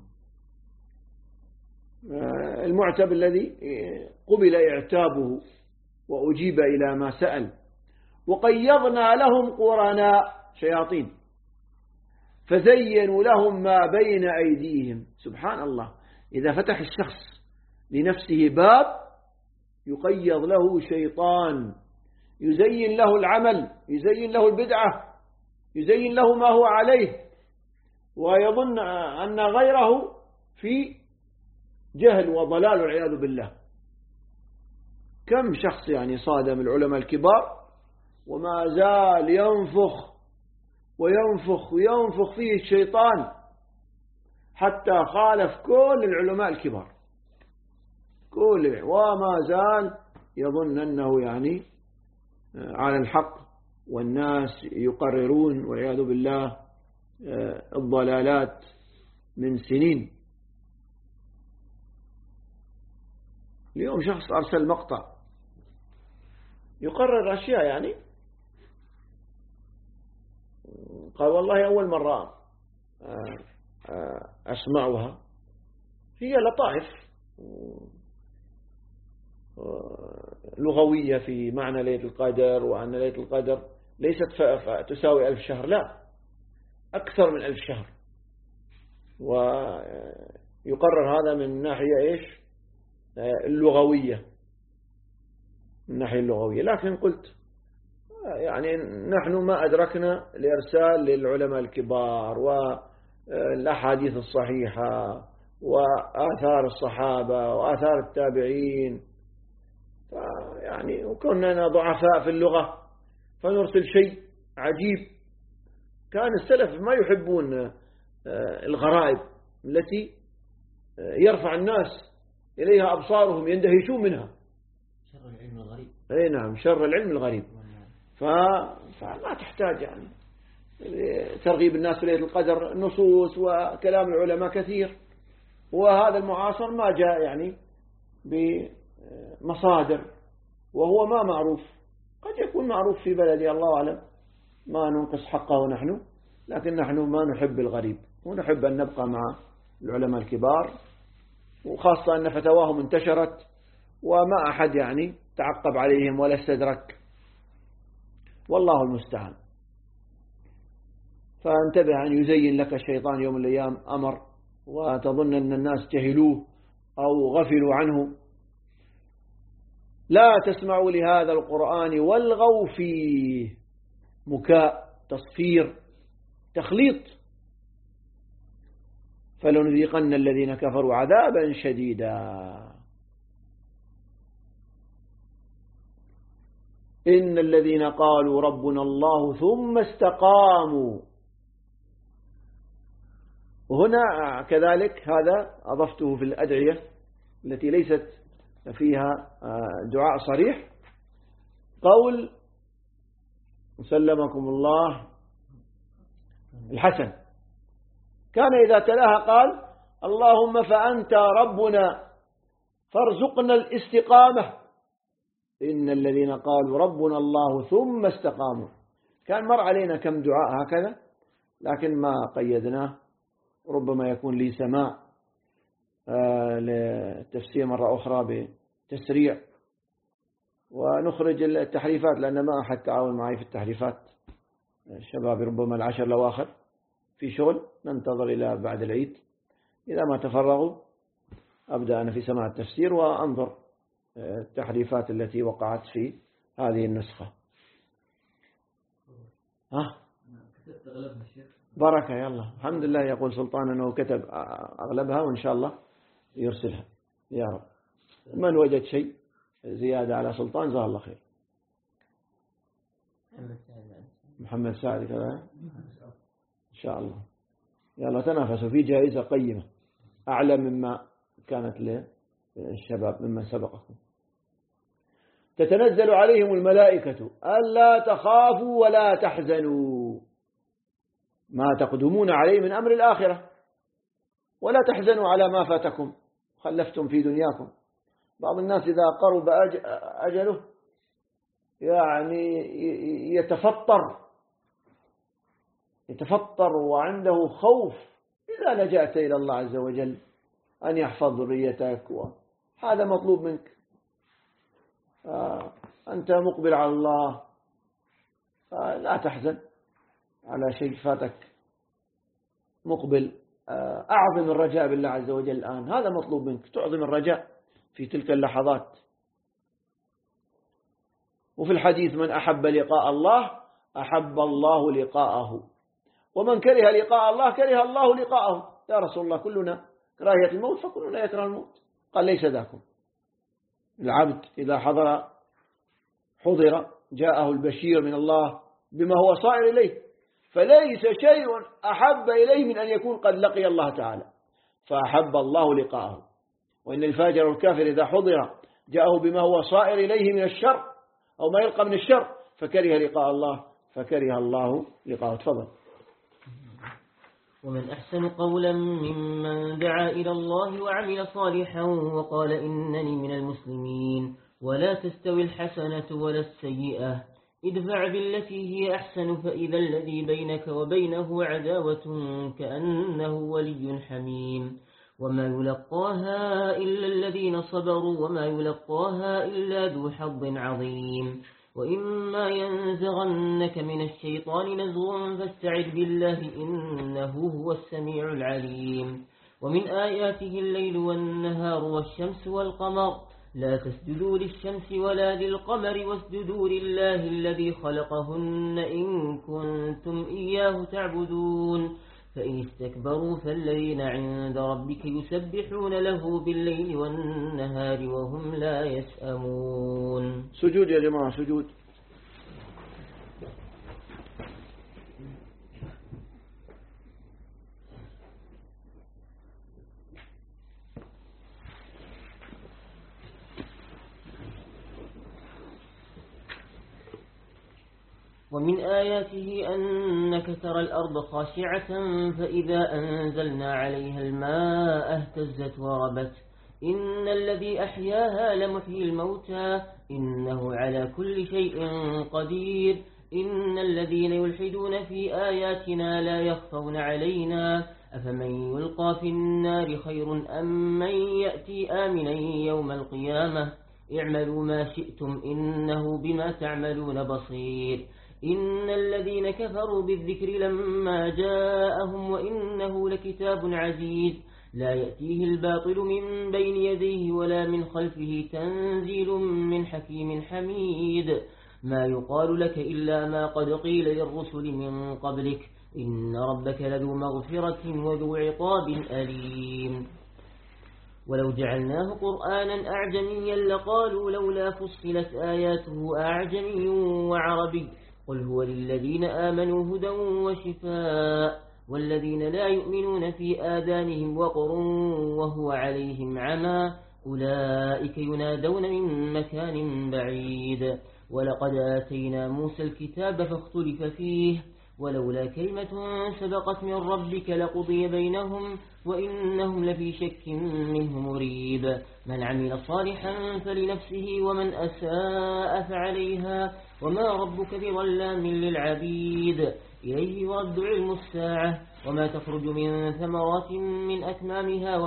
المعتب الذي قبل اعتابه وأجيب إلى ما سأل. وقيضنا لهم قرناء شياطين فزينوا لهم ما بين أيديهم. سبحان الله، إذا فتح الشخص لنفسه باب يقيض له شيطان يزين له العمل، يزين له البدعة، يزين له ما هو عليه، ويظن أن غيره في جهل وضلال والعياذ بالله. كم شخص يعني صادم العلماء الكبار وما زال ينفخ وينفخ وينفخ فيه الشيطان حتى خالف كل العلماء الكبار، وما زال يظن أنه يعني على الحق، والناس يقررون والعياذ بالله الضلالات من سنين. اليوم شخص أرسل مقطع يقرر أشياء يعني قال والله أول مرة أسمعها، هي لطائف لغوية في معنى ليلة القدر، وأن ليلة القدر ليست تساوي 1000 شهر، لا، أكثر من 1000 شهر. ويقرر هذا من ناحية إيش؟ اللغوية، من الناحية اللغوية. لكن قلت يعني نحن ما أدركنا الإرسال للعلماء الكبار والأحاديث الصحيحة وآثار الصحابة وآثار التابعين، يعني وكنا ضعفاء في اللغة فنرسل شيء عجيب. كان السلف ما يحبون الغرائب التي يرفع الناس إليها أبصارهم يندهشون منها. شر العلم الغريب. أي نعم، شر العلم الغريب. فما تحتاج يعني ترغيب الناس في ليلة القدر، النصوص وكلام العلماء كثير، وهذا المعاصر ما جاء يعني بمصادر، وهو ما معروف. قد يكون معروف في بلدي الله أعلم، ما ننقص حقه نحن، لكن نحن ما نحب الغريب، ونحب أن نبقى مع العلماء الكبار، وخاصة أن فتواهم انتشرت وما أحد يعني تعقب عليهم ولا استدرك، والله المستعان. فانتبه أن يزين لك الشيطان يوم من الأيام أمر وتظن أن الناس جهلوه أو غفلوا عنه. لا تسمعوا لهذا القرآن والغوا فيه، مكاء، تصفير، تخليط. فلنذيقن الذين كفروا عذابا شديدا. إن الذين قالوا ربنا الله ثم استقاموا. وهنا كذلك هذا أضفته في الأدعية التي ليست فيها دعاء صريح، قول سلمكم الله الحسن، كان إذا تلاها قال اللهم فأنت ربنا فارزقنا الاستقامة. إن الذين قالوا ربنا الله ثم استقاموا. كان مر علينا كم دعاء هكذا، لكن ما قيدناه، ربما يكون لي سماع للتفسير مرة أخرى بتسريع، ونخرج التحريفات، لأن ما أحد تعاون معي في التحريفات. الشباب ربما 10 الأواخر في شغل، ننتظر إلى بعد العيد، إذا ما تفرغوا أبدأ أنا في سماع التفسير وأنظر التحريفات التي وقعت في هذه النسخة. بركة، يلا الحمد لله. يقول سلطان أنه كتب أغلبها، وإن شاء الله يرسلها يا رب. من وجد شيء زيادة على سلطان جزاه الله خير. محمد سعد كذا إن شاء الله. يلا تنافسوا في جائزة قيمة أعلى مما كانت للشباب مما سبقكم. تتنزل عليهم الملائكة ألا تخافوا ولا تحزنوا، ما تقدمون عليه من أمر الآخرة، ولا تحزنوا على ما فاتكم خلفتم في دنياكم. بعض الناس إذا قرب أجله يعني يتفطر وعنده خوف إذا لجأت إلى الله عز وجل أن يحفظ ذريتك، وهذا مطلوب منك. أنت مقبل على الله، لا تحزن على شيء فاتك، مقبل. أعظم الرجاء بالله عز وجل الآن، هذا مطلوب منك، تعظم الرجاء في تلك اللحظات. وفي الحديث من أحب لقاء الله أحب الله لقاءه، ومن كره لقاء الله كره الله لقاءه. يا رسول الله كلنا كراهية الموت، فكلنا يكره الموت. قال ليس ذاكم. العبد إذا حضر جاءه البشير من الله بما هو صائر إليه، فليس شيء أحب إليه من أن يكون قد لقي الله تعالى، فأحب الله لقاءه. وإن الفاجر والكافر إذا حضر جاءه بما هو صائر إليه من الشر أو ما يلقى من الشر فكره لقاء الله فكره الله لقاءه. تفضل. ومن أحسن قولا ممن دعا إلى الله وعمل صالحا وقال إنني من المسلمين. ولا تستوي الحسنة ولا السيئة، ادفع بالتي هي أحسن فإذا الذي بينك وبينه عداوة كأنه ولي حميم. وما يلقاها إلا الذين صبروا وما يلقاها إلا ذو حظ عظيم. وإما ينزغنك من الشيطان نزغ فاستعذ بالله إنه هو السميع العليم. ومن آياته الليل والنهار والشمس والقمر لا تسجدوا للشمس ولا للقمر واسجدوا لله الذي خلقهن إن كنتم إياه تعبدون. فإن استكبروا فالذين عند ربك يسبحون له بالليل والنهار وهم لا يسأمون. سجود يا جماعة، سجود. ومن آياته أنك ترى الأرض خاشعة فإذا أنزلنا عليها الماء اهتزت وربت. إن الذي أحياها لمحيي الموتى إنه على كل شيء قدير. إن الذين يلحدون في آياتنا لا يخفون علينا أفمن يلقى في النار خير أم من يأتي آمنا يوم القيامة. اعملوا ما شئتم إنه بما تعملون بصير. إن الذين كفروا بالذكر لما جاءهم وإنه لكتاب عزيز لا يأتيه الباطل من بين يديه ولا من خلفه تنزيل من حكيم حميد. ما يقال لك إلا ما قد قيل للرسل من قبلك إن ربك لذو مغفرة وذو عقاب أليم. ولو جعلناه قرآنا أعجميا لقالوا لولا فصلت آياته أعجمي وعربي قل هو للذين آمنوا هدى وشفاء والذين لا يؤمنون في آذانهم وقر وهو عليهم عمى أولئك ينادون من مكان بعيد. ولقد آتينا موسى الكتاب فاختلف فيه ولولا كلمة سبقت من ربك لقضي بينهم وإنهم لفي شك منه مريب. من عمل صالحا فلنفسه ومن أساء فعليها وما ربك بظلام للعبيد. إليه يرد علم الساعة وما تخرج من ثمرات من أكمامها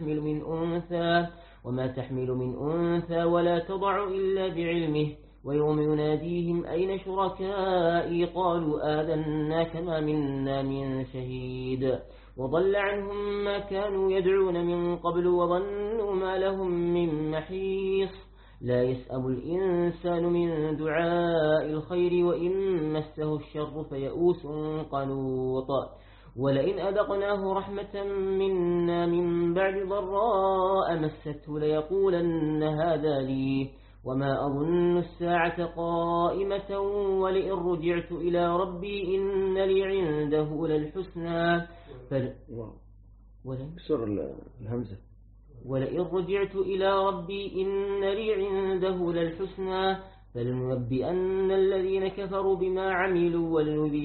وما تحمل من أنثى ولا تضع إلا بعلمه. ويوم يناديهم أين شركائي قالوا آذناك ما منا من شهيد. وضل عنهم ما كانوا يدعون من قبل وظنوا ما لهم من محيص. لا يسأم الإنسان من دعاء الخير وإن مسه الشر فيئوس قنوط. ولئن أذقناه رحمة منا من بعد ضراء مسته ليقولن هذا لي وما أظن الساعة قائمة ولئن رجعت إلى ربي إن لي عنده للحسنى ولئن رجعت إلى ربي إن لي عنده للحسنى فلننبئن الذين كفروا بما عملوا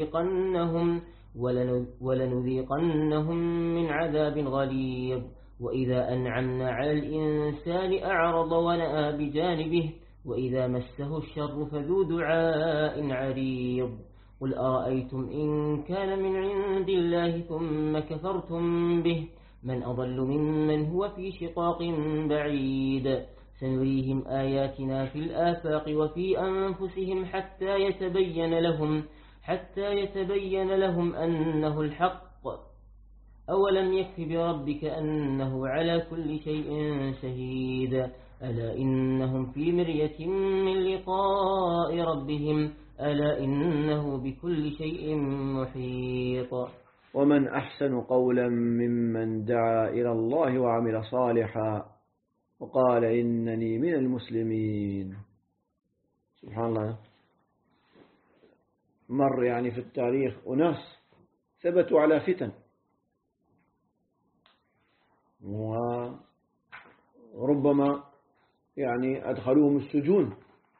ولنذيقنهم من عذاب غليظ. وإذا أنعمنا على الإنسان أعرض ونأى بجانبه وإذا مسه الشر فذو دعاء عريض. قل أرأيتم إن كان من عند الله ثم كفرتم به من أضل ممن هو في شقاق بعيد. سنريهم آياتنا في الآفاق وفي أنفسهم حتى يتبين لهم أنه الحق أولم يكف بربك أنه على كل شيء شهيد ألا إنهم في مرية من لقاء ربهم ألا إنه بكل شيء محيط. ومن أحسن قولا ممن دعا إلى الله وعمل صالحا وقال إنني من المسلمين. سبحان الله، مر يعني في التاريخ أناس ثبتوا على فتن وربما يعني أدخلوهم السجون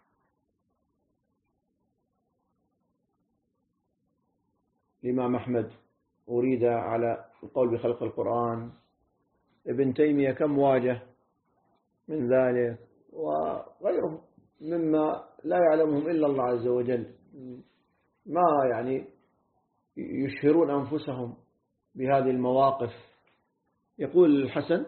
الإمام أحمد أريد على القول بخلق القرآن، ابن تيمية كم واجه من ذلك، وغيرهم مما لا يعلمهم إلا الله عز وجل، ما يعني يشهرون أنفسهم بهذه المواقف. يقول الحسن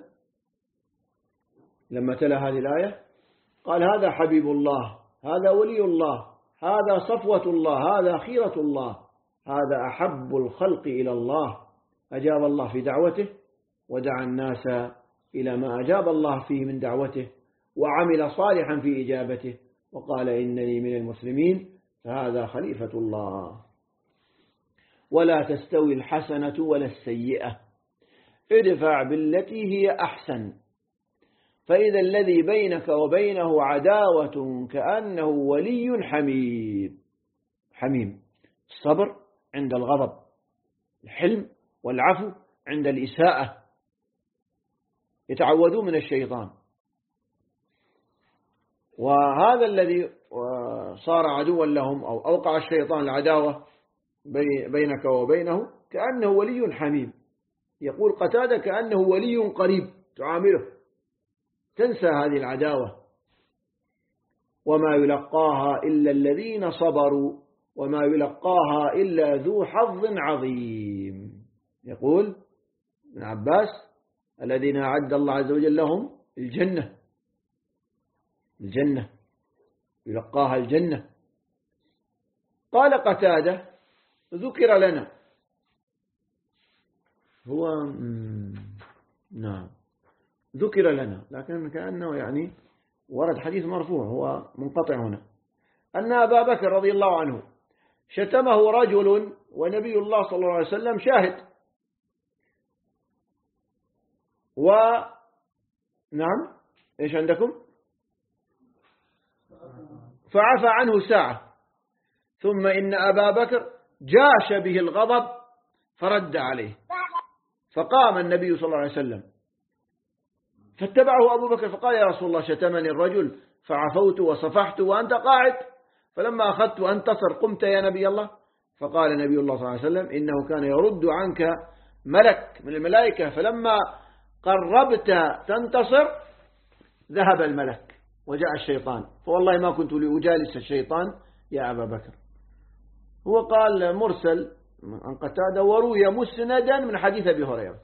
لما تلا هذه الآية قال هذا حبيب الله، هذا ولي الله، هذا صفوة الله، هذا خيرة الله، هذا أحب الخلق إلى الله، أجاب الله في دعوته ودعا الناس إلى ما أجاب الله فيه من دعوته وعمل صالحا في إجابته وقال إنني من المسلمين، فهذا خليفة الله. ولا تستوي الحسنة ولا السيئة ادفع بالتي هي أحسن فإذا الذي بينك وبينه عداوة كأنه ولي حميم. الصبر عند الغضب، الحلم والعفو عند الإساءة. يتعوذون من الشيطان، وهذا الذي صار عدوا لهم أو أوقع الشيطان العداوة بينك وبينه كأنه ولي حميم. يقول قتادة كأنه ولي قريب تعامله، تنسى هذه العداوة. وما يلقاها إلا الذين صبروا وما يلقاها إلا ذو حظ عظيم. يقول ابن عباس الذين أعد الله عز وجل لهم الجنة يلقاها الجنة. قال قتادة ذكر لنا، هو نعم ذكر لنا، لكن كأنه يعني ورد حديث مرفوع، هو منقطع هنا، أن أبا بكر رضي الله عنه شتمه رجل ونبي الله صلى الله عليه وسلم شاهد، نعم إيش عندكم؟ فعفى عنه ساعة، ثم إن أبا بكر جاش به الغضب فرد عليه، فقام النبي صلى الله عليه وسلم فاتبعه أبو بكر فقال يا رسول الله شتمني الرجل فعفوت وصفحت وأنت قاعد، فلما أخذت أنتصر قمت يا نبي الله. فقال نبي الله صلى الله عليه وسلم إنه كان يرد عنك ملك من الملائكة، فلما قربت تنتصر ذهب الملك وجاء الشيطان، فوالله ما كنت لأجالس الشيطان يا أبا بكر. هو قال مرسل عن قتادة وروي مسندا من حديث أبي هريرة،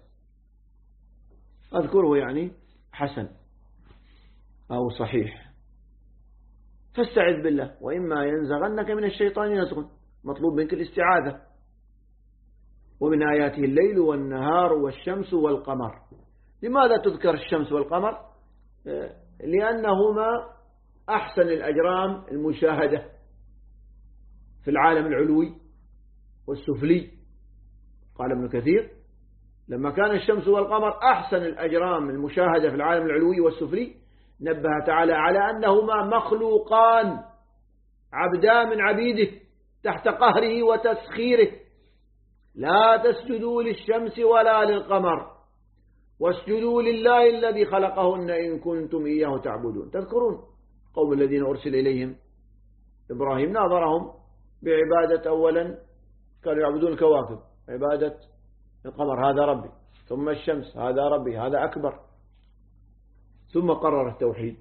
أذكره يعني حسن أو صحيح. فاستعذ بالله وإما ينزغنك من الشيطان نزغ، مطلوب منك الاستعاذة. ومن آياته الليل والنهار والشمس والقمر. لماذا تذكر الشمس والقمر؟ لأنهما أحسن الأجرام المشاهدة في العالم العلوي والسفلي. قال ابن كثير لما كان الشمس والقمر أحسن الأجرام المشاهدة في العالم العلوي والسفلي نبه تعالى على أنهما مخلوقان عبدا من عبيده تحت قهره وتسخيره. لا تسجدوا للشمس ولا للقمر واسجدوا لله الذي خلقهن إن كنتم إياه تعبدون. تذكرون قوم الذين أرسل إليهم إبراهيم ناظرهم بعبادة، أولا كانوا يعبدون الكواكب، عبادة القمر هذا ربي، ثم الشمس هذا ربي هذا أكبر، ثم قرر التوحيد.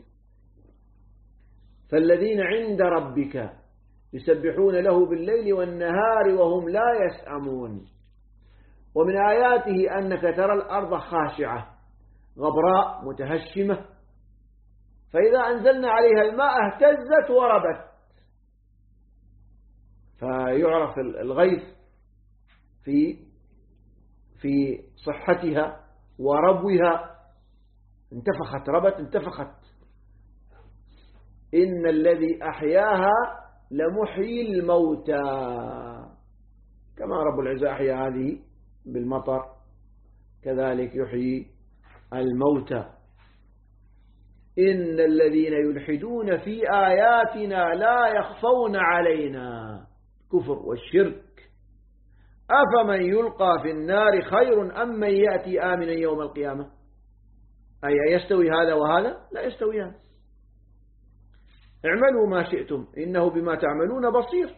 فالذين عند ربك يسبحون له بالليل والنهار وهم لا يسأمون. ومن آياته أنك ترى الأرض خاشعة غبراء متهشمة فإذا أنزلنا عليها الماء اهتزت وربت، فيعرف الغيث في صحتها وربوها، انتفخت، ربت، انتفخت. إن الذي أحياها لمحيي الموتى، كما رب العزة أحيا هذه بالمطر كذلك يحيي الموتى. إن الذين يلحدون في آياتنا لا يخفون علينا، كفر والشرك. أفمن يلقى في النار خير أم من يأتي آمنا يوم القيامة؟ أي يستوي هذا وهذا؟ لا يستويان. اعملوا ما شئتم إنه بما تعملون بصير.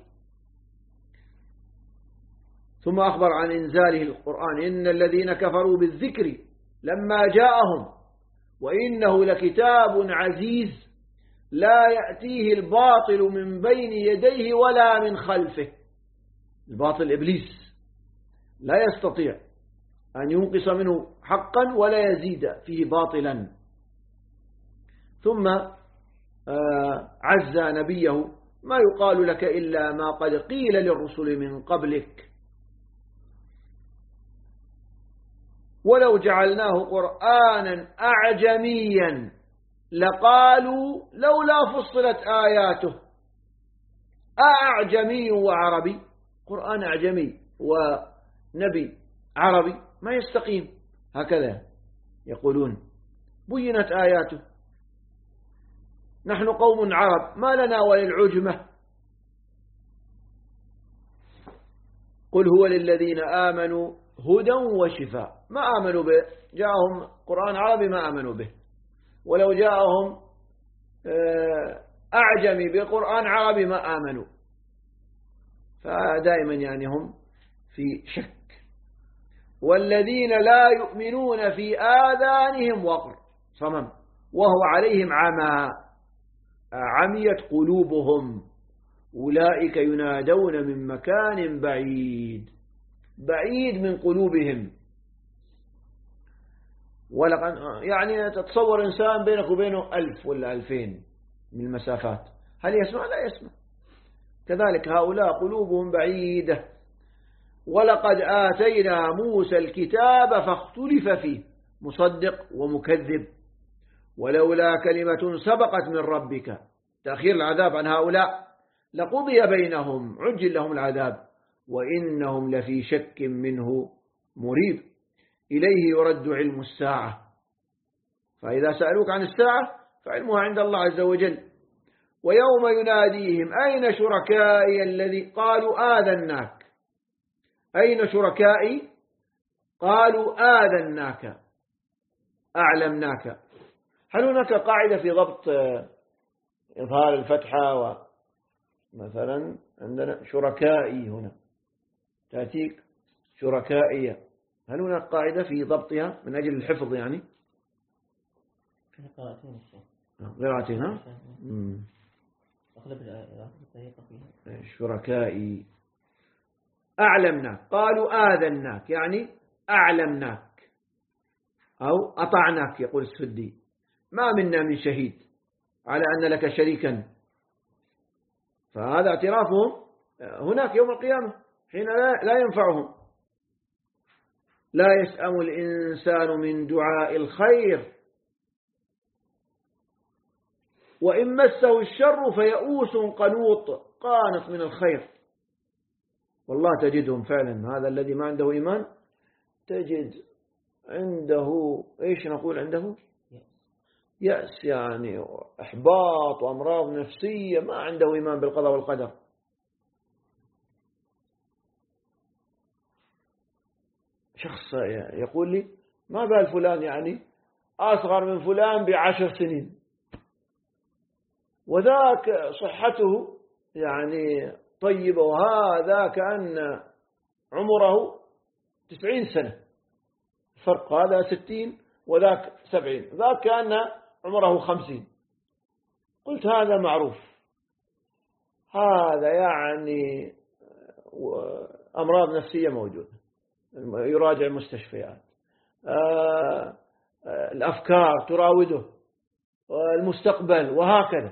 ثم أخبر عن إنزاله القرآن: إن الذين كفروا بالذكر لما جاءهم وإنه لكتاب عزيز لا يأتيه الباطل من بين يديه ولا من خلفه. الباطل إبليس لا يستطيع أن ينقص منه حقا ولا يزيد فيه باطلا. ثم عز نبيه: ما يقال لك إلا ما قد قيل للرسل من قبلك ولو جعلناه قرآنا أعجميا لقالوا لولا فصلت آياته أعجمي وعربي. قرآن أعجمي ونبي عربي ما يستقيم، هكذا يقولون. بينت آياته. نحن قوم عرب ما لنا وللعجمة. قل هو للذين آمنوا هدى وشفاء. ما آمنوا به، جاءهم قرآن عربي ما آمنوا به. ولو جاءهم أعجمي بقرآن عربي ما آمنوا. فدائما يعني هم في شك. والذين لا يؤمنون في آذانهم وقر، صمم، وهو عليهم عمى، عميت قلوبهم، أولئك ينادون من مكان بعيد، بعيد من قلوبهم. ولقد يعني تتصور إنسان بينك وبينه 1000 ولا 2000 من المسافات، هل يسمع؟ لا يسمع. كذلك هؤلاء قلوبهم بعيدة. ولقد آتينا موسى الكتاب فاختلف فيه، مصدق ومكذب. ولولا كلمة سبقت من ربك، تأخير العذاب عن هؤلاء، لقضي بينهم، عجل لهم العذاب، وإنهم لفي شك منه مريب. إليه يرد علم الساعة، فإذا سألوك عن الساعة فعلمها عند الله عز وجل. ويوم يناديهم أين شركائي الذي قالوا آذناك، أين شركائي قالوا آذناك أعلمناك. هل هناك قاعدة في ضبط إظهار الفتحة؟ ومثلا عندنا شركائي هنا تأتيك شركائية، هل هناك قاعدة في ضبطها من أجل الحفظ يعني؟ قراءتين ها؟ شركائي أعلمناك، قالوا آذناك يعني أعلمناك أو أطعناك. يقول السدي: ما منا من شهيد على أن لك شريكا. فهذا اعترافهم هناك يوم القيامة حين لا ينفعهم. لا يسأم الإنسان من دعاء الخير وإن مسه الشر فيئوس قنوط، قانط من الخير. والله تجدهم فعلا، هذا الذي ما عنده إيمان تجد عنده إيش نقول عنده؟ يأس، يعني إحباط وأمراض نفسية، ما عنده إيمان بالقضاء والقدر. شخص يقول لي: ما بال فلان يعني أصغر من فلان ب10 سنين، وذاك صحته يعني طيبة، وهذا كأن عمره 90 سنة، الفرق هذا 60 وذاك 70، ذاك كأن عمره 50. قلت: هذا معروف، هذا يعني أمراض نفسية موجودة، يراجع المستشفيات، الأفكار تراوده، المستقبل، وهكذا.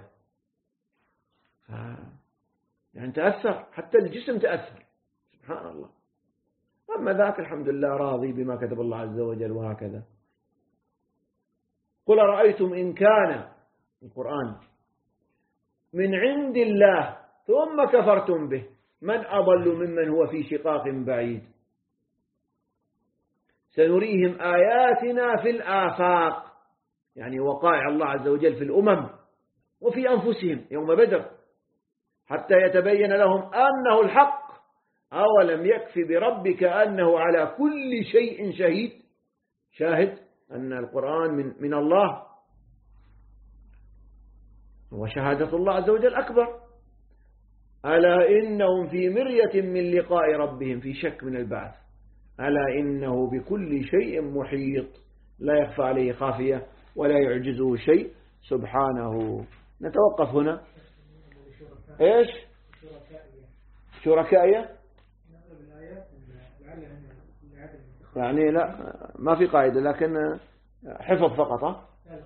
يعني تأثر، حتى الجسم تأثر، سبحان الله. أما ذاك الحمد لله راضي بما كتب الله عز وجل وهكذا. قل رأيتم إن كان القرآن من عند الله ثم كفرتم به من أضل ممن هو في شقاق بعيد سنريهم آياتنا في الآفاق، يعني وقائع الله عز وجل في الأمم وفي أنفسهم يوم بدر حتى يتبين لهم أنه الحق. أولم يكف بربك أنه على كل شيء شاهد أن القرآن من الله، وشهادة الله عز وجل أكبر. ألا إنهم في مرية من لقاء ربهم، في شك من البعث. ألا إنه بكل شيء محيط لا يخفى عليه خافية ولا يعجزه شيء سبحانه. نتوقف هنا. إيش شركائية؟ يعني لا ما في قاعدة، لكن حفظ فقط.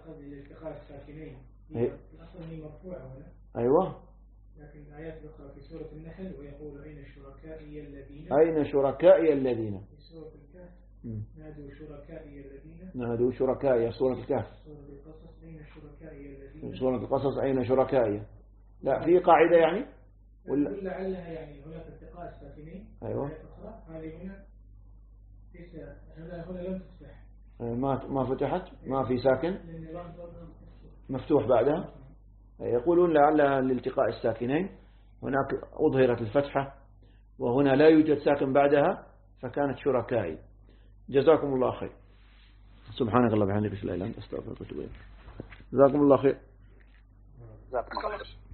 أيوة. لكن الآيات الأخرى في سورة النحل ويقول أين شركائي الذين في سورة الكهف نادوا شركائي سورة الكهف. سورة القصص أين شركائي. لا في قاعدة يعني ولا لعلها يعني هناك التقاء الساكنين. أيوة. هذه هنا لم تفتح. ما فتحت، ما في ساكن مفتوح بعدها. يقولون لعلها لالتقاء الساكنين، هناك أظهرت الفتحة وهنا لا يوجد ساكن بعدها فكانت شركائي. جزاكم الله خير. سبحانك الله وبحمدك لا إله إلا أنت أستغفرك وأتوب إليك. جزاكم الله خير.